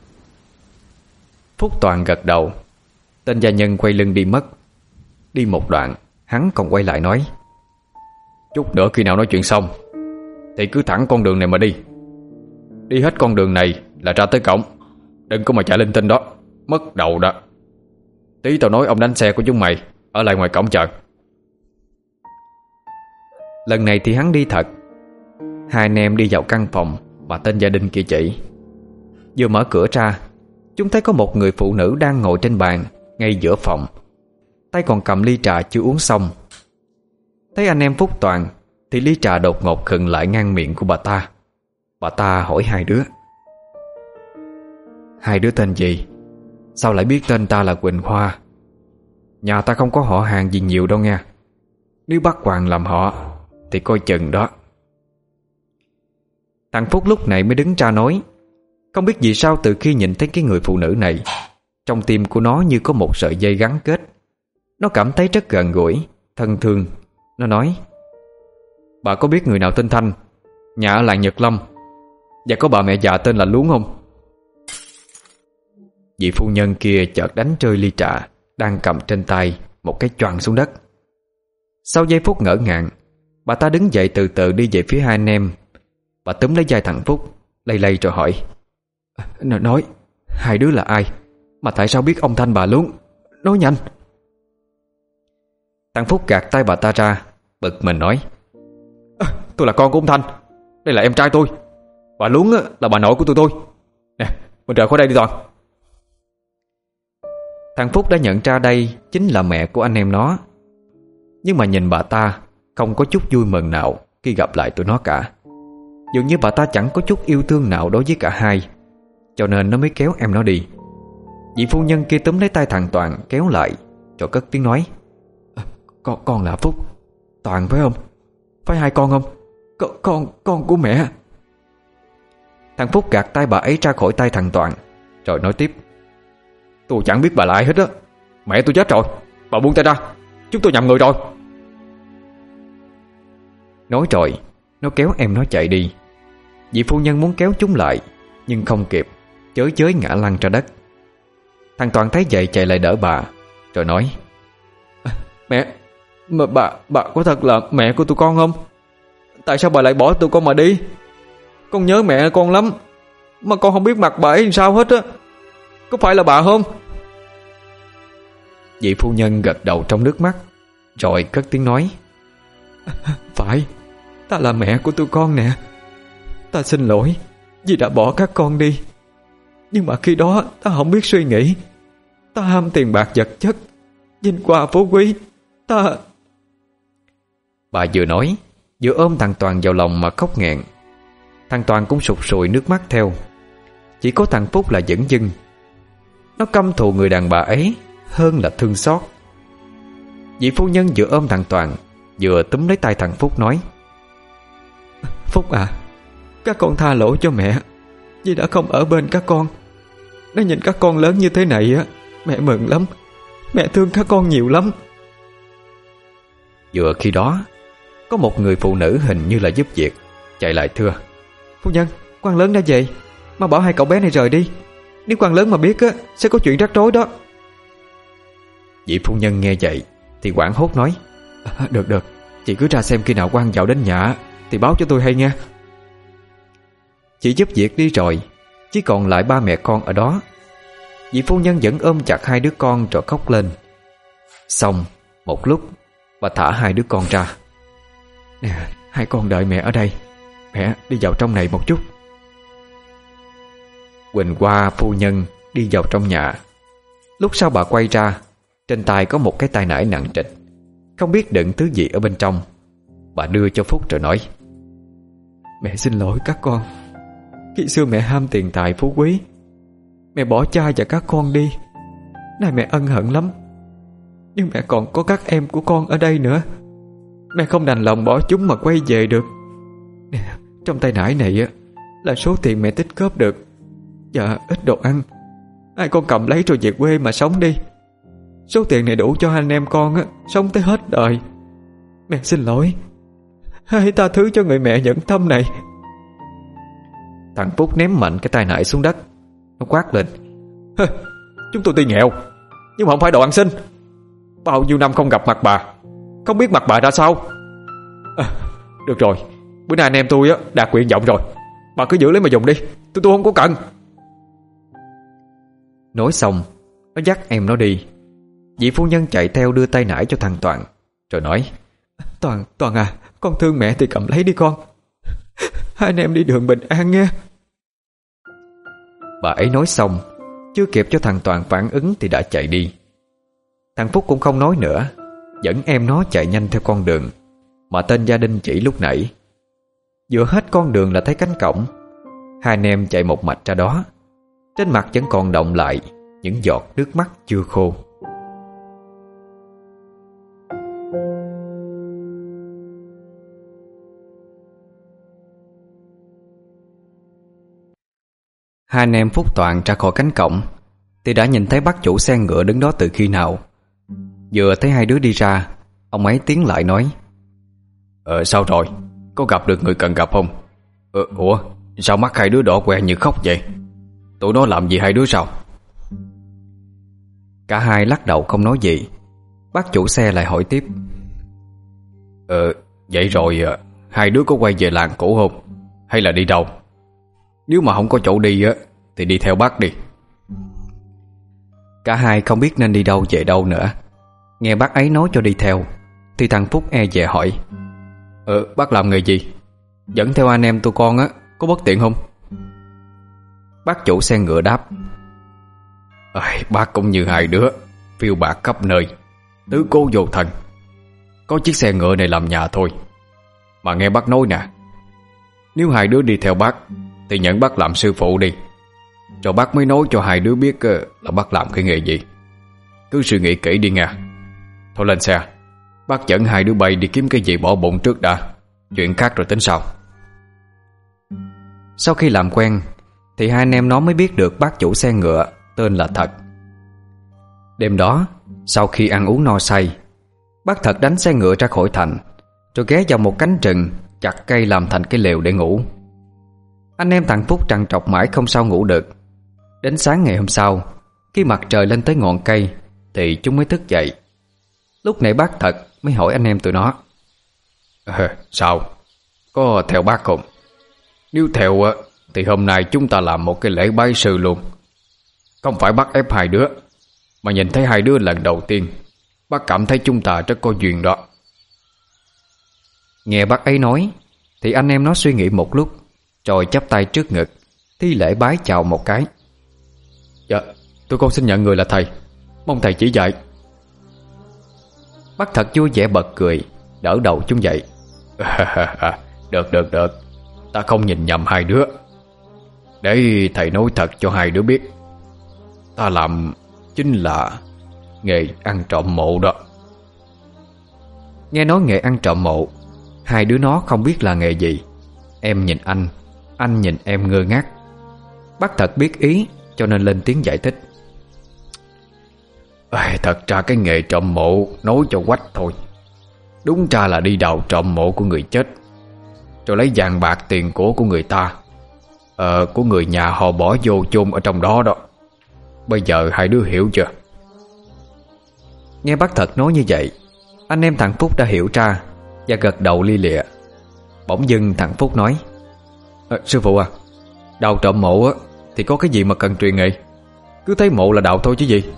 Phúc Toàn gật đầu. Tên gia nhân quay lưng đi mất. Đi một đoạn, hắn còn quay lại nói:
Chút nữa khi nào nói chuyện xong thì cứ thẳng con đường này mà đi. Đi hết con đường này là ra tới cổng. Đừng có mà chạy linh tinh đó, mất đầu đó. Tí tao nói ông đánh xe của chúng mày ở lại ngoài cổng chờ.
Lần này thì hắn đi thật. Hai anh em đi vào căn phòng mà tên gia đình kia chỉ. Vừa mở cửa ra, chúng thấy có một người phụ nữ đang ngồi trên bàn ngay giữa phòng, tay còn cầm ly trà chưa uống xong. Thấy anh em Phúc Toàn thì ly trà đột ngột khựng lại ngang miệng của bà ta. Bà ta hỏi hai đứa: Hai đứa tên gì? Sao lại biết tên ta là Quỳnh Hoa? Nhà ta không có họ hàng gì nhiều đâu nha. Nếu bắt Hoàng làm họ thì coi chừng đó. Thằng Phúc lúc này mới đứng ra nói. Không biết vì sao từ khi nhìn thấy cái người phụ nữ này, trong tim của nó như có một sợi dây gắn kết. Nó cảm thấy rất gần gũi, thân thương. Nó nói: Bà có biết người nào tên Thanh, nhà ở làng Nhật Lâm, và có bà mẹ già tên là Luống không? Vị phu nhân kia chợt đánh rơi ly trà đang cầm trên tay một cái choàng xuống đất. Sau giây phút ngỡ ngàng, bà ta đứng dậy từ từ đi về phía hai anh em. Bà túm lấy vai thằng Phúc, lay lay rồi hỏi: Nói, nói hai đứa là ai? Mà tại sao biết ông Thanh bà Luống? Nói nhanh. Thằng Phúc gạt tay bà ta ra, bực mình nói: à, Tôi là con của ông Thanh. Đây là em trai tôi. Bà Luống là bà nội của tụi tôi. Nè, mình rời khỏi đây đi Toàn. Thằng Phúc đã nhận ra đây chính là mẹ của anh em nó. Nhưng mà nhìn bà ta không có chút vui mừng nào khi gặp lại tụi nó cả. Dường như bà ta chẳng có chút yêu thương nào đối với cả hai, cho nên nó mới kéo em nó đi. Vị phu nhân kia túm lấy tay thằng Toàn kéo lại, rồi cất tiếng nói: à, Con con là Phúc, Toàn phải không? Phải hai con không? Con, con, con của mẹ. Thằng Phúc gạt tay bà ấy ra khỏi tay thằng Toàn, rồi nói tiếp: Tôi chẳng biết bà là ai hết á. Mẹ tôi chết rồi, bà buông tay ra. Chúng tôi nhầm người rồi. Nói rồi, nó kéo em nó chạy đi. Vị phu nhân muốn kéo chúng lại, nhưng không kịp, chới chới ngã lăn ra đất. Thằng Toàn thấy vậy chạy lại đỡ bà, rồi nói: à, Mẹ,
Mà bà, bà có thật là mẹ của tụi con không? Tại sao bà lại bỏ tụi con mà đi? Con nhớ mẹ con lắm, mà con không biết mặt bà ấy làm sao hết á. Có phải là bà không?
Vị phu nhân gật đầu trong nước mắt, rồi cất tiếng nói:
Phải, ta là mẹ của tụi con nè. Ta xin lỗi vì đã bỏ các con đi. Nhưng mà khi đó ta không biết suy nghĩ. Ta ham tiền bạc vật chất, vinh hoa phú quý. Ta...
Bà vừa nói vừa ôm thằng Toàn vào lòng mà khóc nghẹn. Thằng Toàn cũng sụt sùi nước mắt theo. Chỉ có thằng Phúc là dửng dưng. Nó căm thù người đàn bà ấy hơn là thương xót. Vị phu nhân vừa ôm thằng Toàn vừa túm lấy tay thằng Phúc nói:
Phúc à, các con tha lỗi cho mẹ vì đã không ở bên các con. Nó nhìn các con lớn như thế này á, mẹ mừng lắm. Mẹ thương các con nhiều lắm.
Vừa khi đó, có một người phụ nữ hình như là giúp việc chạy lại thưa:
Phu nhân, quan lớn đã về, mà bỏ hai cậu bé này rời đi. Nếu quan lớn mà biết á, sẽ có chuyện rắc rối đó.
Vị phu nhân nghe vậy thì hoảng hốt nói:
à, Được được, chị cứ ra xem khi nào quan vào đến nhà thì báo cho tôi hay nghe.
Chị giúp việc đi rồi, chỉ còn lại ba mẹ con ở đó. Vị phu nhân vẫn ôm chặt hai đứa con rồi khóc lên. Xong một lúc, bà thả hai đứa con ra:
Nè, hai con đợi mẹ ở đây. Mẹ đi vào trong này một chút.
Quỳnh Hoa phu nhân đi vào trong nhà. Lúc sau bà quay ra, trên tay có một cái tay nải nặng trịch, không biết đựng thứ gì ở bên trong. Bà đưa cho Phúc rồi nói:
Mẹ xin lỗi các con. Khi xưa mẹ ham tiền tài phú quý, mẹ bỏ cha và các con đi. Nay mẹ ân hận lắm. Nhưng mẹ còn có các em của con ở đây nữa. Mẹ không đành lòng bỏ chúng mà quay về được. Nè, trong tay nải này á là số tiền mẹ tích góp được và ít đồ ăn. Hai con cầm lấy rồi về quê mà sống đi. Số tiền này đủ cho hai anh em con á sống tới hết đời. Mẹ xin lỗi. Hãy tha thứ cho người mẹ nhẫn tâm này.
Thằng Phúc ném mạnh cái tay nải xuống đất. Nó quát lên:
Chúng tôi tuy nghèo nhưng mà không phải đồ ăn xin. Bao nhiêu năm không gặp mặt bà, không biết mặt bà ra sao. à, Được rồi, bữa nay anh em tôi á đạt nguyện vọng rồi. Bà cứ giữ lấy mà dùng đi, tôi tôi không có cần.
Nói xong, nó dắt em nó đi. Vị phu nhân chạy theo đưa tay nải cho thằng Toàn, rồi nói:
Toàn, Toàn à, con thương mẹ thì cầm lấy đi con. Hai anh em đi đường bình an nghe.
Bà ấy nói xong, chưa kịp cho thằng Toàn phản ứng thì đã chạy đi. Thằng Phúc cũng không nói nữa, dẫn em nó chạy nhanh theo con đường mà tên gia đình chỉ lúc nãy. Vừa hết con đường là thấy cánh cổng. Hai anh em chạy một mạch ra đó. Trên mặt vẫn còn đọng lại những giọt nước mắt chưa khô. Hai anh em Phúc Toàn ra khỏi cánh cổng thì đã nhìn thấy bác chủ xe ngựa đứng đó từ khi nào. Vừa thấy hai đứa đi ra, ông ấy tiến lại nói:
Ờ sao rồi, có gặp được người cần gặp không? Ờ, ủa sao mắt hai đứa đỏ que như khóc vậy? Tụi nó làm gì hai đứa sao?
Cả hai lắc đầu không nói gì. Bác chủ xe lại hỏi tiếp:
Ờ vậy rồi hai đứa có quay về làng cũ không? Hay là đi đâu? Nếu mà không có chỗ đi á thì đi theo bác đi.
Cả hai không biết nên đi đâu về đâu nữa. Nghe bác ấy nói cho đi theo thì thằng Phúc e dè hỏi:
Ờ bác làm nghề gì?
Dẫn theo anh em tụi con á, có bất tiện không? Bác chủ xe ngựa đáp:
à, Bác cũng như hai đứa, phiêu bạc khắp nơi, tứ cố vô thần. Có chiếc xe ngựa này làm nhà thôi. Mà nghe bác nói nè, nếu hai đứa đi theo bác thì nhận bác làm sư phụ đi, rồi bác mới nói cho hai đứa biết là bác làm cái nghề gì. Cứ suy nghĩ kỹ đi nha. Thôi lên xe, bác dẫn hai đứa bay đi kiếm cái gì bỏ bụng trước đã, chuyện khác rồi tính sau.
Sau khi làm quen thì hai anh em nó mới biết được bác chủ xe ngựa tên là Thật. Đêm đó, sau khi ăn uống no say, bác Thật đánh xe ngựa ra khỏi thành, rồi ghé vào một cánh rừng chặt cây làm thành cái lều để ngủ. Anh em thằng Phúc trằn trọc mãi không sao ngủ được. Đến sáng ngày hôm sau, khi mặt trời lên tới ngọn cây thì chúng mới thức dậy. Lúc này bác Thật mới hỏi anh em tụi nó.
À, sao? Có theo bác không? Nếu theo thì hôm nay chúng ta làm một cái lễ bái sư luôn. Không phải bắt ép hai đứa, mà nhìn thấy hai đứa lần đầu tiên, bác cảm thấy chúng ta rất có duyên đó.
Nghe bác ấy nói thì anh em nó suy nghĩ một lúc, rồi chắp tay trước ngực, thi lễ bái chào một cái.
Dạ, tôi con xin nhận người là thầy, mong thầy chỉ dạy.
Bác Thật vui vẻ bật cười, đỡ đầu chúng dậy.
Được được được, ta không nhìn nhầm hai đứa. Để thầy nói thật cho hai đứa biết, ta làm chính là nghề ăn trộm mộ đó.
Nghe nói nghề ăn trộm mộ, hai đứa nó không biết là nghề gì. Em nhìn anh, anh nhìn em ngơ ngác. Bác Thật biết ý cho nên lên tiếng giải thích.
À, thật ra cái nghề trộm mộ nói cho quách thôi. Đúng ra là đi đào trộm mộ của người chết, rồi lấy vàng bạc tiền của của người ta, Ờ của người nhà họ bỏ vô chôn ở trong đó đó. Bây giờ hai đứa hiểu chưa?
Nghe bác Thật nói như vậy, anh em thằng Phúc đã hiểu ra và gật đầu li lịa. Bỗng dưng thằng Phúc nói:
à, Sư phụ à, đào trộm mộ á thì có cái gì mà cần truyền nghề? Cứ thấy mộ là đào thôi chứ gì.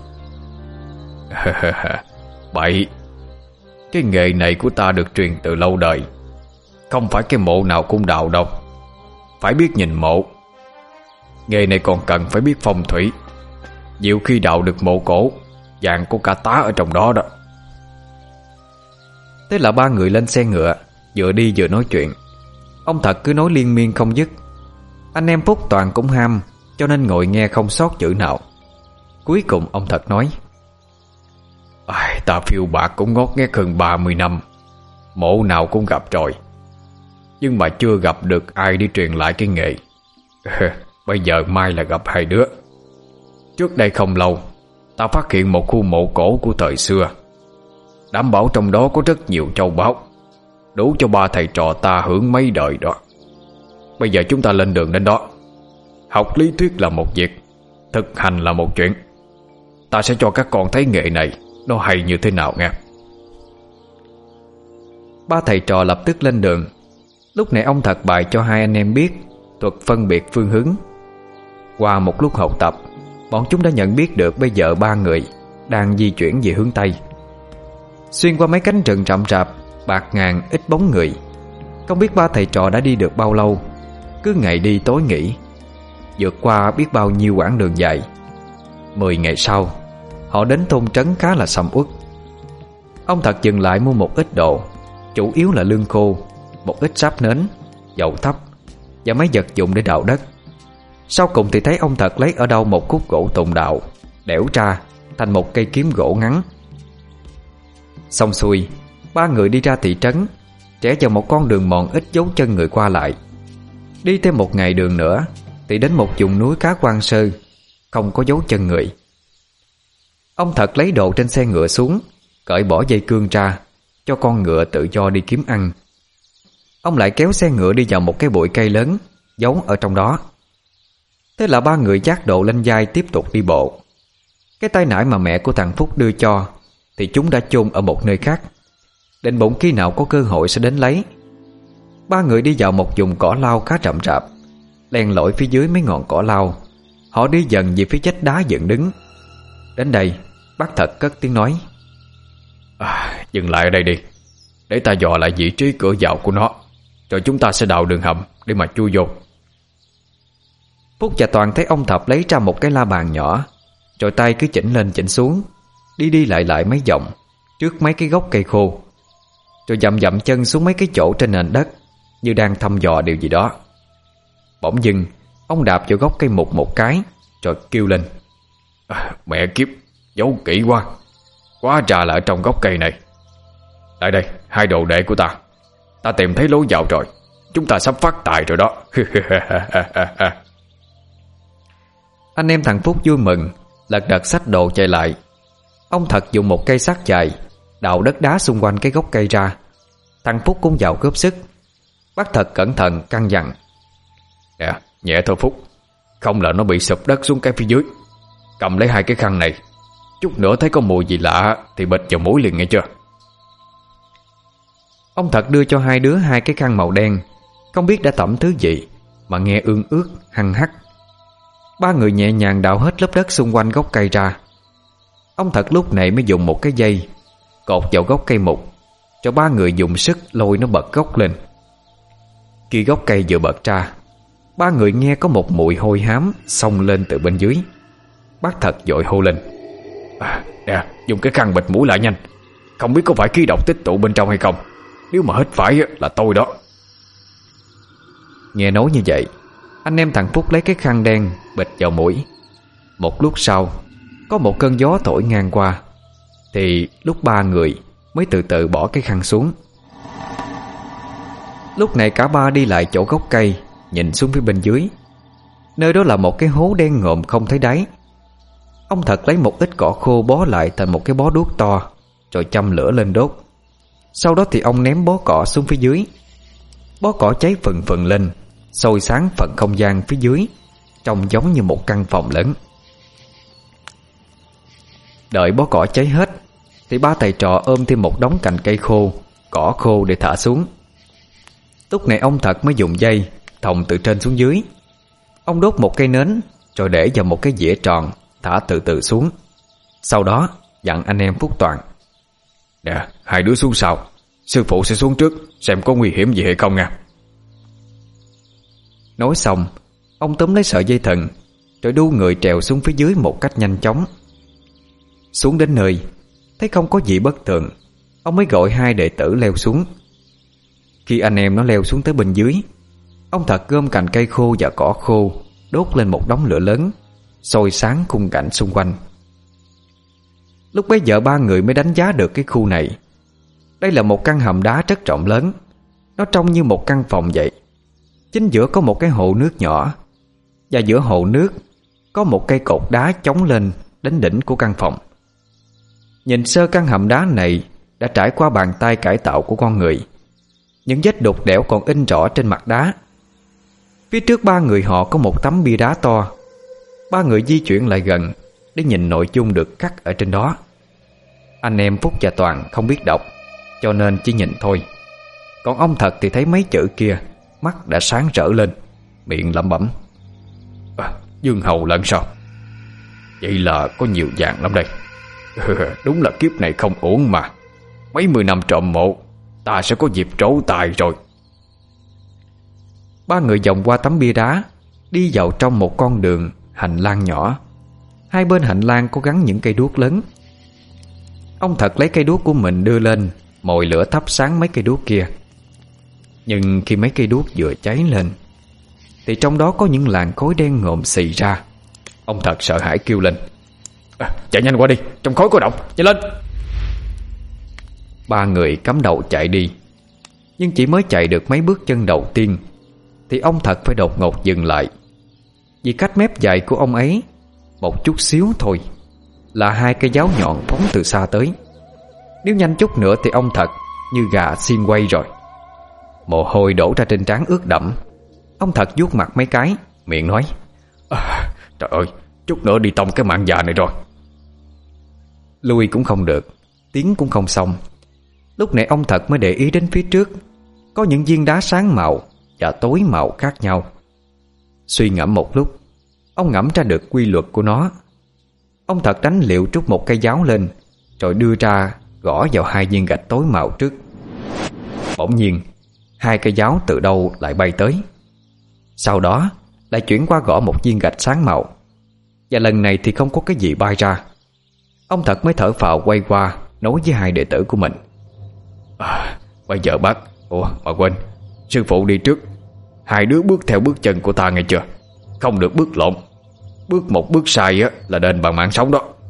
Bậy, cái nghề này của ta được truyền từ lâu đời. Không phải cái mộ nào cũng đào đâu, phải biết nhìn mộ. Nghề này còn cần phải biết phong thủy. Nhiều khi đào được mộ cổ, vàng có cả tá ở trong đó đó.
Thế là ba người lên xe ngựa, vừa đi vừa nói chuyện. Ông Thật cứ nói liên miên không dứt. Anh em Phúc toàn cũng ham, cho nên ngồi nghe không sót chữ nào. Cuối cùng ông Thật nói:
à, ta phiêu bạc cũng ngót nghét hơn ba mươi năm, mộ nào cũng gặp rồi, nhưng mà chưa gặp được ai đi truyền lại cái nghề. Bây giờ may là gặp hai đứa. Trước đây không lâu, ta phát hiện một khu mộ cổ của thời xưa. Đảm bảo trong đó có rất nhiều châu báu, đủ cho ba thầy trò ta hưởng mấy đời đó. Bây giờ chúng ta lên đường đến đó. Học lý thuyết là một việc, thực hành là một chuyện. Ta sẽ cho các con thấy nghề này nó hay như thế nào nghe.
Ba thầy trò lập tức lên đường. Lúc này ông Thật bài cho hai anh em biết thuật phân biệt phương hướng. Qua một lúc học tập, bọn chúng đã nhận biết được bây giờ ba người đang di chuyển về hướng Tây. Xuyên qua mấy cánh rừng rậm rạp, bạt ngàn ít bóng người. Không biết ba thầy trò đã đi được bao lâu, cứ ngày đi tối nghỉ, vượt qua biết bao nhiêu quãng đường dài. Mười ngày sau, họ đến thôn trấn khá là sầm uất. Ông Thật dừng lại mua một ít đồ, chủ yếu là lương khô, một ít sáp nến, dầu thắp và mấy vật dụng để đào đất. Sau cùng thì thấy ông Thật lấy ở đâu một khúc gỗ tùng đạo, đẽo ra thành một cây kiếm gỗ ngắn. Xong xuôi, ba người đi ra thị trấn, rẽ vào một con đường mòn ít dấu chân người qua lại. Đi thêm một ngày đường nữa thì đến một vùng núi khá hoang sơ, không có dấu chân người. Ông Thật lấy đồ trên xe ngựa xuống, cởi bỏ dây cương ra, cho con ngựa tự do đi kiếm ăn. Ông lại kéo xe ngựa đi vào một cái bụi cây lớn, giấu ở trong đó. Thế là ba người vác đồ lên vai tiếp tục đi bộ. Cái tay nải mà mẹ của thằng Phúc đưa cho thì chúng đã chôn ở một nơi khác, định bụng khi nào có cơ hội sẽ đến lấy. Ba người đi vào một vùng cỏ lau khá rậm rạp, len lỏi phía dưới mấy ngọn cỏ lau. Họ đi dần về phía vách đá dựng đứng. Đến đây, bác Thật cất tiếng nói:
à, dừng lại ở đây đi, để ta dò lại vị trí cửa vào của nó, rồi chúng ta sẽ đào đường hầm để mà chui vô.
Phúc và Toàn thấy ông Thập lấy ra một cái la bàn nhỏ, rồi tay cứ chỉnh lên chỉnh xuống, đi đi lại lại mấy vòng trước mấy cái gốc cây khô, rồi dậm dậm chân xuống mấy cái chỗ trên nền đất, như đang thăm dò điều gì đó. Bỗng dưng ông đạp vào gốc cây mục một cái, rồi kêu lên:
à, mẹ kiếp, giấu kỹ quá, quá trà là ở trong gốc cây này. Lại đây, hai đồ đệ của ta, ta tìm thấy lối vào rồi, chúng ta sắp phát tài rồi đó.
Anh em thằng Phúc vui mừng, lật đật xách đồ chạy lại. Ông Thật dùng một cây sắt dài đào đất đá xung quanh cái gốc cây ra. Thằng Phúc cũng vào góp sức. Bác Thật cẩn thận căn dặn:
nè, nhẹ thôi Phúc, không là nó bị sụp đất xuống cái phía dưới. Cầm lấy hai cái khăn này, chút nữa thấy có mùi gì lạ thì bịt vào mũi liền nghe chưa.
Ông Thật đưa cho hai đứa hai cái khăn màu đen, không biết đã tẩm thứ gì mà nghe ương ướt hăng hắc. Ba người nhẹ nhàng đào hết lớp đất xung quanh gốc cây ra. Ông Thật lúc này mới dùng một cái dây cột vào gốc cây mục, cho ba người dùng sức lôi nó bật gốc lên. Khi gốc cây vừa bật ra, ba người nghe có một mùi hôi hám xông lên từ bên dưới. Bác Thật vội hô lên: à, nè, dùng cái khăn bịt mũi lại nhanh. Không biết có phải khí độc tích tụ bên trong hay không. Nếu mà hít phải là tôi đó. Nghe nói như vậy, anh em thằng Phúc lấy cái khăn đen bịt vào mũi. Một lúc sau, có một cơn gió thổi ngang qua, thì lúc ba người mới từ từ bỏ cái khăn xuống. Lúc này cả ba đi lại chỗ gốc cây, nhìn xuống phía bên dưới. Nơi đó là một cái hố đen ngòm không thấy đáy. Ông Thật lấy một ít cỏ khô bó lại thành một cái bó đuốc to, rồi châm lửa lên đốt. Sau đó thì ông ném bó cỏ xuống phía dưới. Bó cỏ cháy phừng phừng lên, soi sáng phần không gian phía dưới, trông giống như một căn phòng lớn. Đợi bó cỏ cháy hết, thì ba thầy trò ôm thêm một đống cành cây khô, cỏ khô để thả xuống. Lúc này ông Thật mới dùng dây thòng từ trên xuống dưới. Ông đốt một cây nến, rồi để vào một cái dĩa tròn, thả từ từ xuống. Sau đó dặn anh em Phúc Toàn: nè, hai đứa xuống sau, sư phụ sẽ xuống trước, xem có nguy hiểm gì hay không nha. Nói xong, ông túm lấy sợi dây thừng, rồi đu người trèo xuống phía dưới một cách nhanh chóng. Xuống đến nơi, thấy không có gì bất thường, ông mới gọi hai đệ tử leo xuống. Khi anh em nó leo xuống tới bên dưới, ông Thật gom cành cây khô và cỏ khô đốt lên một đống lửa lớn, soi sáng khung cảnh xung quanh. Lúc bấy giờ ba người mới đánh giá được cái khu này. Đây là một căn hầm đá rất rộng lớn. Nó trông như một căn phòng vậy. Chính giữa có một cái hồ nước nhỏ, và giữa hồ nước có một cây cột đá chống lên đến đỉnh của căn phòng. Nhìn sơ căn hầm đá này đã trải qua bàn tay cải tạo của con người. Những vết đục đẽo còn in rõ trên mặt đá. Phía trước ba người họ có một tấm bia đá to. Ba người di chuyển lại gần để nhìn nội dung được khắc ở trên đó. Anh em Phúc và Toàn không biết đọc, cho nên chỉ nhìn thôi. Còn ông Thật thì thấy mấy chữ kia, mắt đã sáng rỡ lên, miệng lẩm bẩm: à, Dương Hầu lẫn sao? Vậy là có nhiều dạng lắm đây. Đúng là kiếp này không ổn mà. Mấy mươi năm trộm mộ, ta sẽ có dịp trổ tài rồi. Ba người vòng qua tấm bia đá, đi vào trong một con đường hành lang nhỏ. Hai bên hành lang có gắn những cây đuốc lớn. Ông Thật lấy cây đuốc của mình đưa lên, mồi lửa thắp sáng mấy cây đuốc kia. Nhưng khi mấy cây đuốc vừa cháy lên, thì trong đó có những làn khói đen ngòm xì ra. Ông Thật sợ hãi kêu lên: à, chạy nhanh qua đi, trong khói có độc, nhanh lên. Ba người cắm đầu chạy đi. Nhưng chỉ mới chạy được mấy bước chân đầu tiên, thì ông Thật phải đột ngột dừng lại. Vì cách mép dài của ông ấy một chút xíu thôi là hai cây giáo nhọn phóng từ xa tới. Nếu nhanh chút nữa thì ông Thật như gà xiên quay rồi. Mồ hôi đổ ra trên trán ướt đẫm. Ông Thật vuốt mặt mấy cái, miệng nói: à, trời ơi, chút nữa đi tông cái mạng già này rồi. Lui cũng không được, tiến cũng không xong. Lúc này ông Thật mới để ý đến phía trước có những viên đá sáng màu và tối màu khác nhau. Suy ngẫm một lúc, ông ngẫm ra được quy luật của nó. Ông Thật đánh liệu trút một cây giáo lên, rồi đưa ra gõ vào hai viên gạch tối màu trước. Bỗng nhiên hai cây giáo từ đâu lại bay tới. Sau đó lại chuyển qua gõ một viên gạch sáng màu, và lần này thì không có cái gì bay ra. Ông Thật mới thở phào quay qua nói với hai đệ tử của mình: à, bây giờ bác, ủa mà quên, sư phụ đi trước, hai đứa bước theo bước chân của ta nghe chưa? Không được bước lộn. Bước một bước sai á là đền bằng mạng sống đó.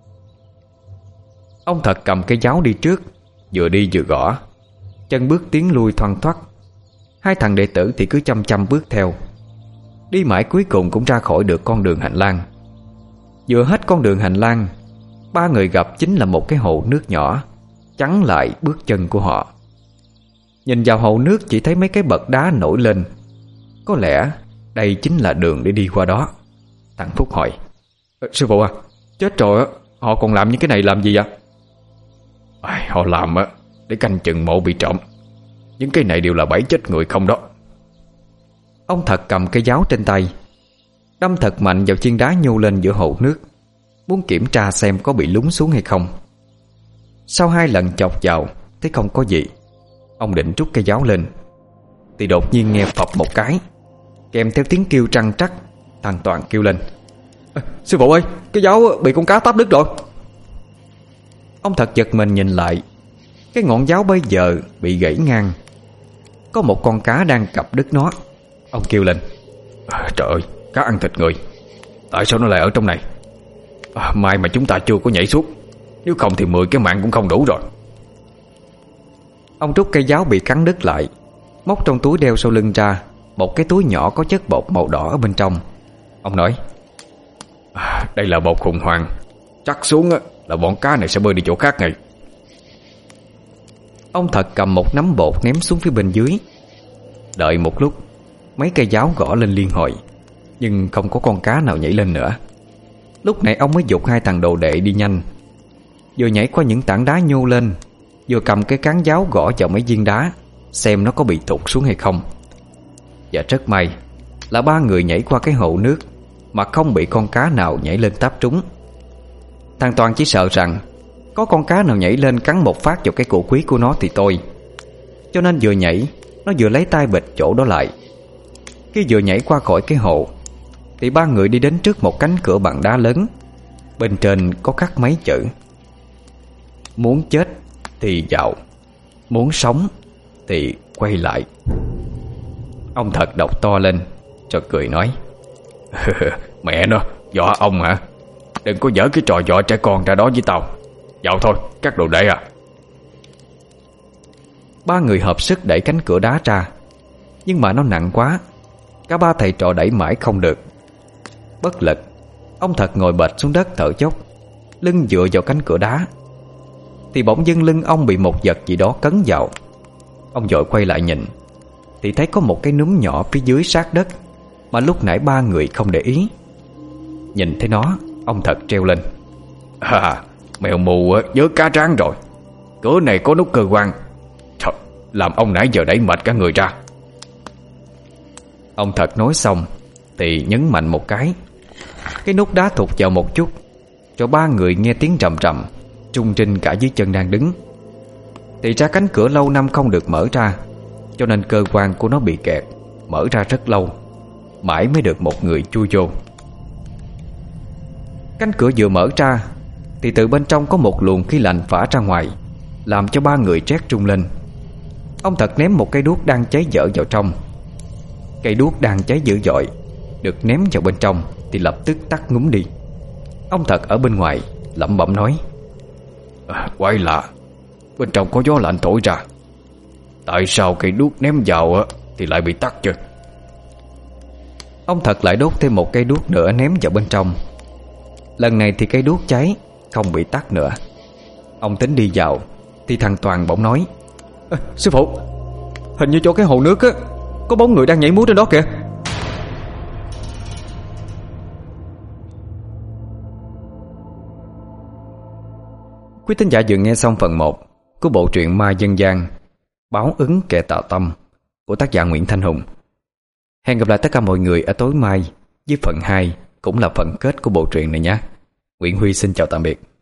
Ông Thật cầm cái giáo đi trước, vừa đi vừa gõ, chân bước tiến lui thoăn thoắt. Hai thằng đệ tử thì cứ chăm chăm bước theo. Đi mãi cuối cùng cũng ra khỏi được con đường hành lang. Vừa hết con đường hành lang, ba người gặp chính là một cái hồ nước nhỏ chắn lại bước chân của họ. Nhìn vào hồ nước chỉ thấy mấy cái bậc đá nổi lên. Có lẽ đây chính là đường để đi qua đó. Thằng Phúc hỏi: sư phụ à, chết rồi á, họ còn làm những cái này làm gì vậy? À, họ làm á để canh chừng mộ bị trộm.
Những cái này đều là bẫy chết người không đó.
Ông Thật cầm cây giáo trên tay, đâm thật mạnh vào chiên đá nhô lên giữa hồ nước, muốn kiểm tra xem có bị lún xuống hay không. Sau hai lần chọc vào thấy không có gì, ông định rút cây giáo lên thì đột nhiên nghe phập một cái, kèm theo tiếng kêu trăng trắc. Thằng Toàn kêu lên: à, sư phụ ơi, cái giáo bị con cá táp đứt rồi. Ông Thật giật mình nhìn lại, cái ngọn giáo bây giờ bị gãy ngang, có một con cá đang cặp đứt nó. Ông kêu lên:
à, trời ơi, cá ăn thịt người, tại sao nó lại ở trong này? À, may mà chúng ta chưa có nhảy xuống, nếu không thì mười cái mạng cũng không đủ rồi.
Ông rút cây giáo bị cắn đứt lại, móc trong túi đeo sau lưng ra một cái túi nhỏ có chất bột màu đỏ ở bên trong. Ông nói:
à, đây là bột khủng hoảng, chắc xuống là bọn cá này sẽ bơi đi chỗ khác ngay.
Ông Thật cầm một nắm bột ném xuống phía bên dưới. Đợi một lúc, mấy cây giáo gõ lên liên hồi, nhưng không có con cá nào nhảy lên nữa. Lúc này ông mới giục hai thằng đồ đệ đi nhanh, vừa nhảy qua những tảng đá nhô lên, vừa cầm cái cán giáo gõ vào mấy viên đá, xem nó có bị thụt xuống hay không. Và rất may là ba người nhảy qua cái hồ nước mà không bị con cá nào nhảy lên táp trúng. Thằng Toàn chỉ sợ rằng có con cá nào nhảy lên cắn một phát vào cái cổ quý của nó thì tôi, cho nên vừa nhảy nó vừa lấy tay bịt chỗ đó lại. Khi vừa nhảy qua khỏi cái hồ thì ba người đi đến trước một cánh cửa bằng đá lớn, bên trên có khắc mấy chữ: muốn chết thì vào, muốn sống thì quay lại. Ông Thật đọc to lên rồi cười nói:
mẹ nó, dọa ông hả? Đừng có dở cái trò dọa trẻ con ra đó với tao. Vào thôi các đồ đệ à.
Ba người hợp sức đẩy cánh cửa đá ra, nhưng mà nó nặng quá, cả ba thầy trò đẩy mãi không được. Bất lực, ông Thật ngồi bệt xuống đất thở dốc, lưng dựa vào cánh cửa đá. Thì bỗng dưng lưng ông bị một vật gì đó cấn vào. Ông vội quay lại nhìn thì thấy có một cái núm nhỏ phía dưới sát đất mà lúc nãy ba người không để ý. Nhìn thấy nó, ông Thật treo lên:
à, mèo mù nhớ cá rán rồi. Cửa này có nút cơ quan. Trời, làm ông nãy giờ đẩy mệt cả người ra.
Ông Thật nói xong thì nhấn mạnh một cái, cái nút đá thụt vào một chút, cho ba người nghe tiếng rầm rầm, trung trinh cả dưới chân đang đứng. Thì ra cánh cửa lâu năm không được mở ra, cho nên cơ quan của nó bị kẹt, mở ra rất lâu, mãi mới được một người chui vô. Cánh cửa vừa mở ra thì từ bên trong có một luồng khí lạnh phả ra ngoài, làm cho ba người rét run lên. Ông Thật ném một cây đuốc đang cháy dở vào trong. Cây đuốc đang cháy dữ dội được ném vào bên trong thì lập tức tắt ngúm đi. Ông Thật ở bên ngoài lẩm bẩm nói:
à, quái lạ, bên trong có gió lạnh thổi ra. Tại sao cây đuốc ném vào thì lại bị tắt chứ?
Ông Thật lại đốt thêm một cây đuốc nữa ném vào bên trong. Lần này thì cây đuốc cháy, không bị tắt nữa. Ông tính đi vào thì thằng Toàn bỗng nói: à, sư phụ, hình như chỗ cái hồ nước á, có bóng người đang nhảy múa trên đó kìa. Quý thính giả vừa nghe xong phần một của bộ truyện ma dân gian Báo ứng kẻ tạo tâm của tác giả Nguyễn Thanh Hùng. Hẹn gặp lại tất cả mọi người ở tối mai với phần hai, cũng là phần kết của bộ truyện này nhé. Nguyễn Huy xin chào tạm biệt.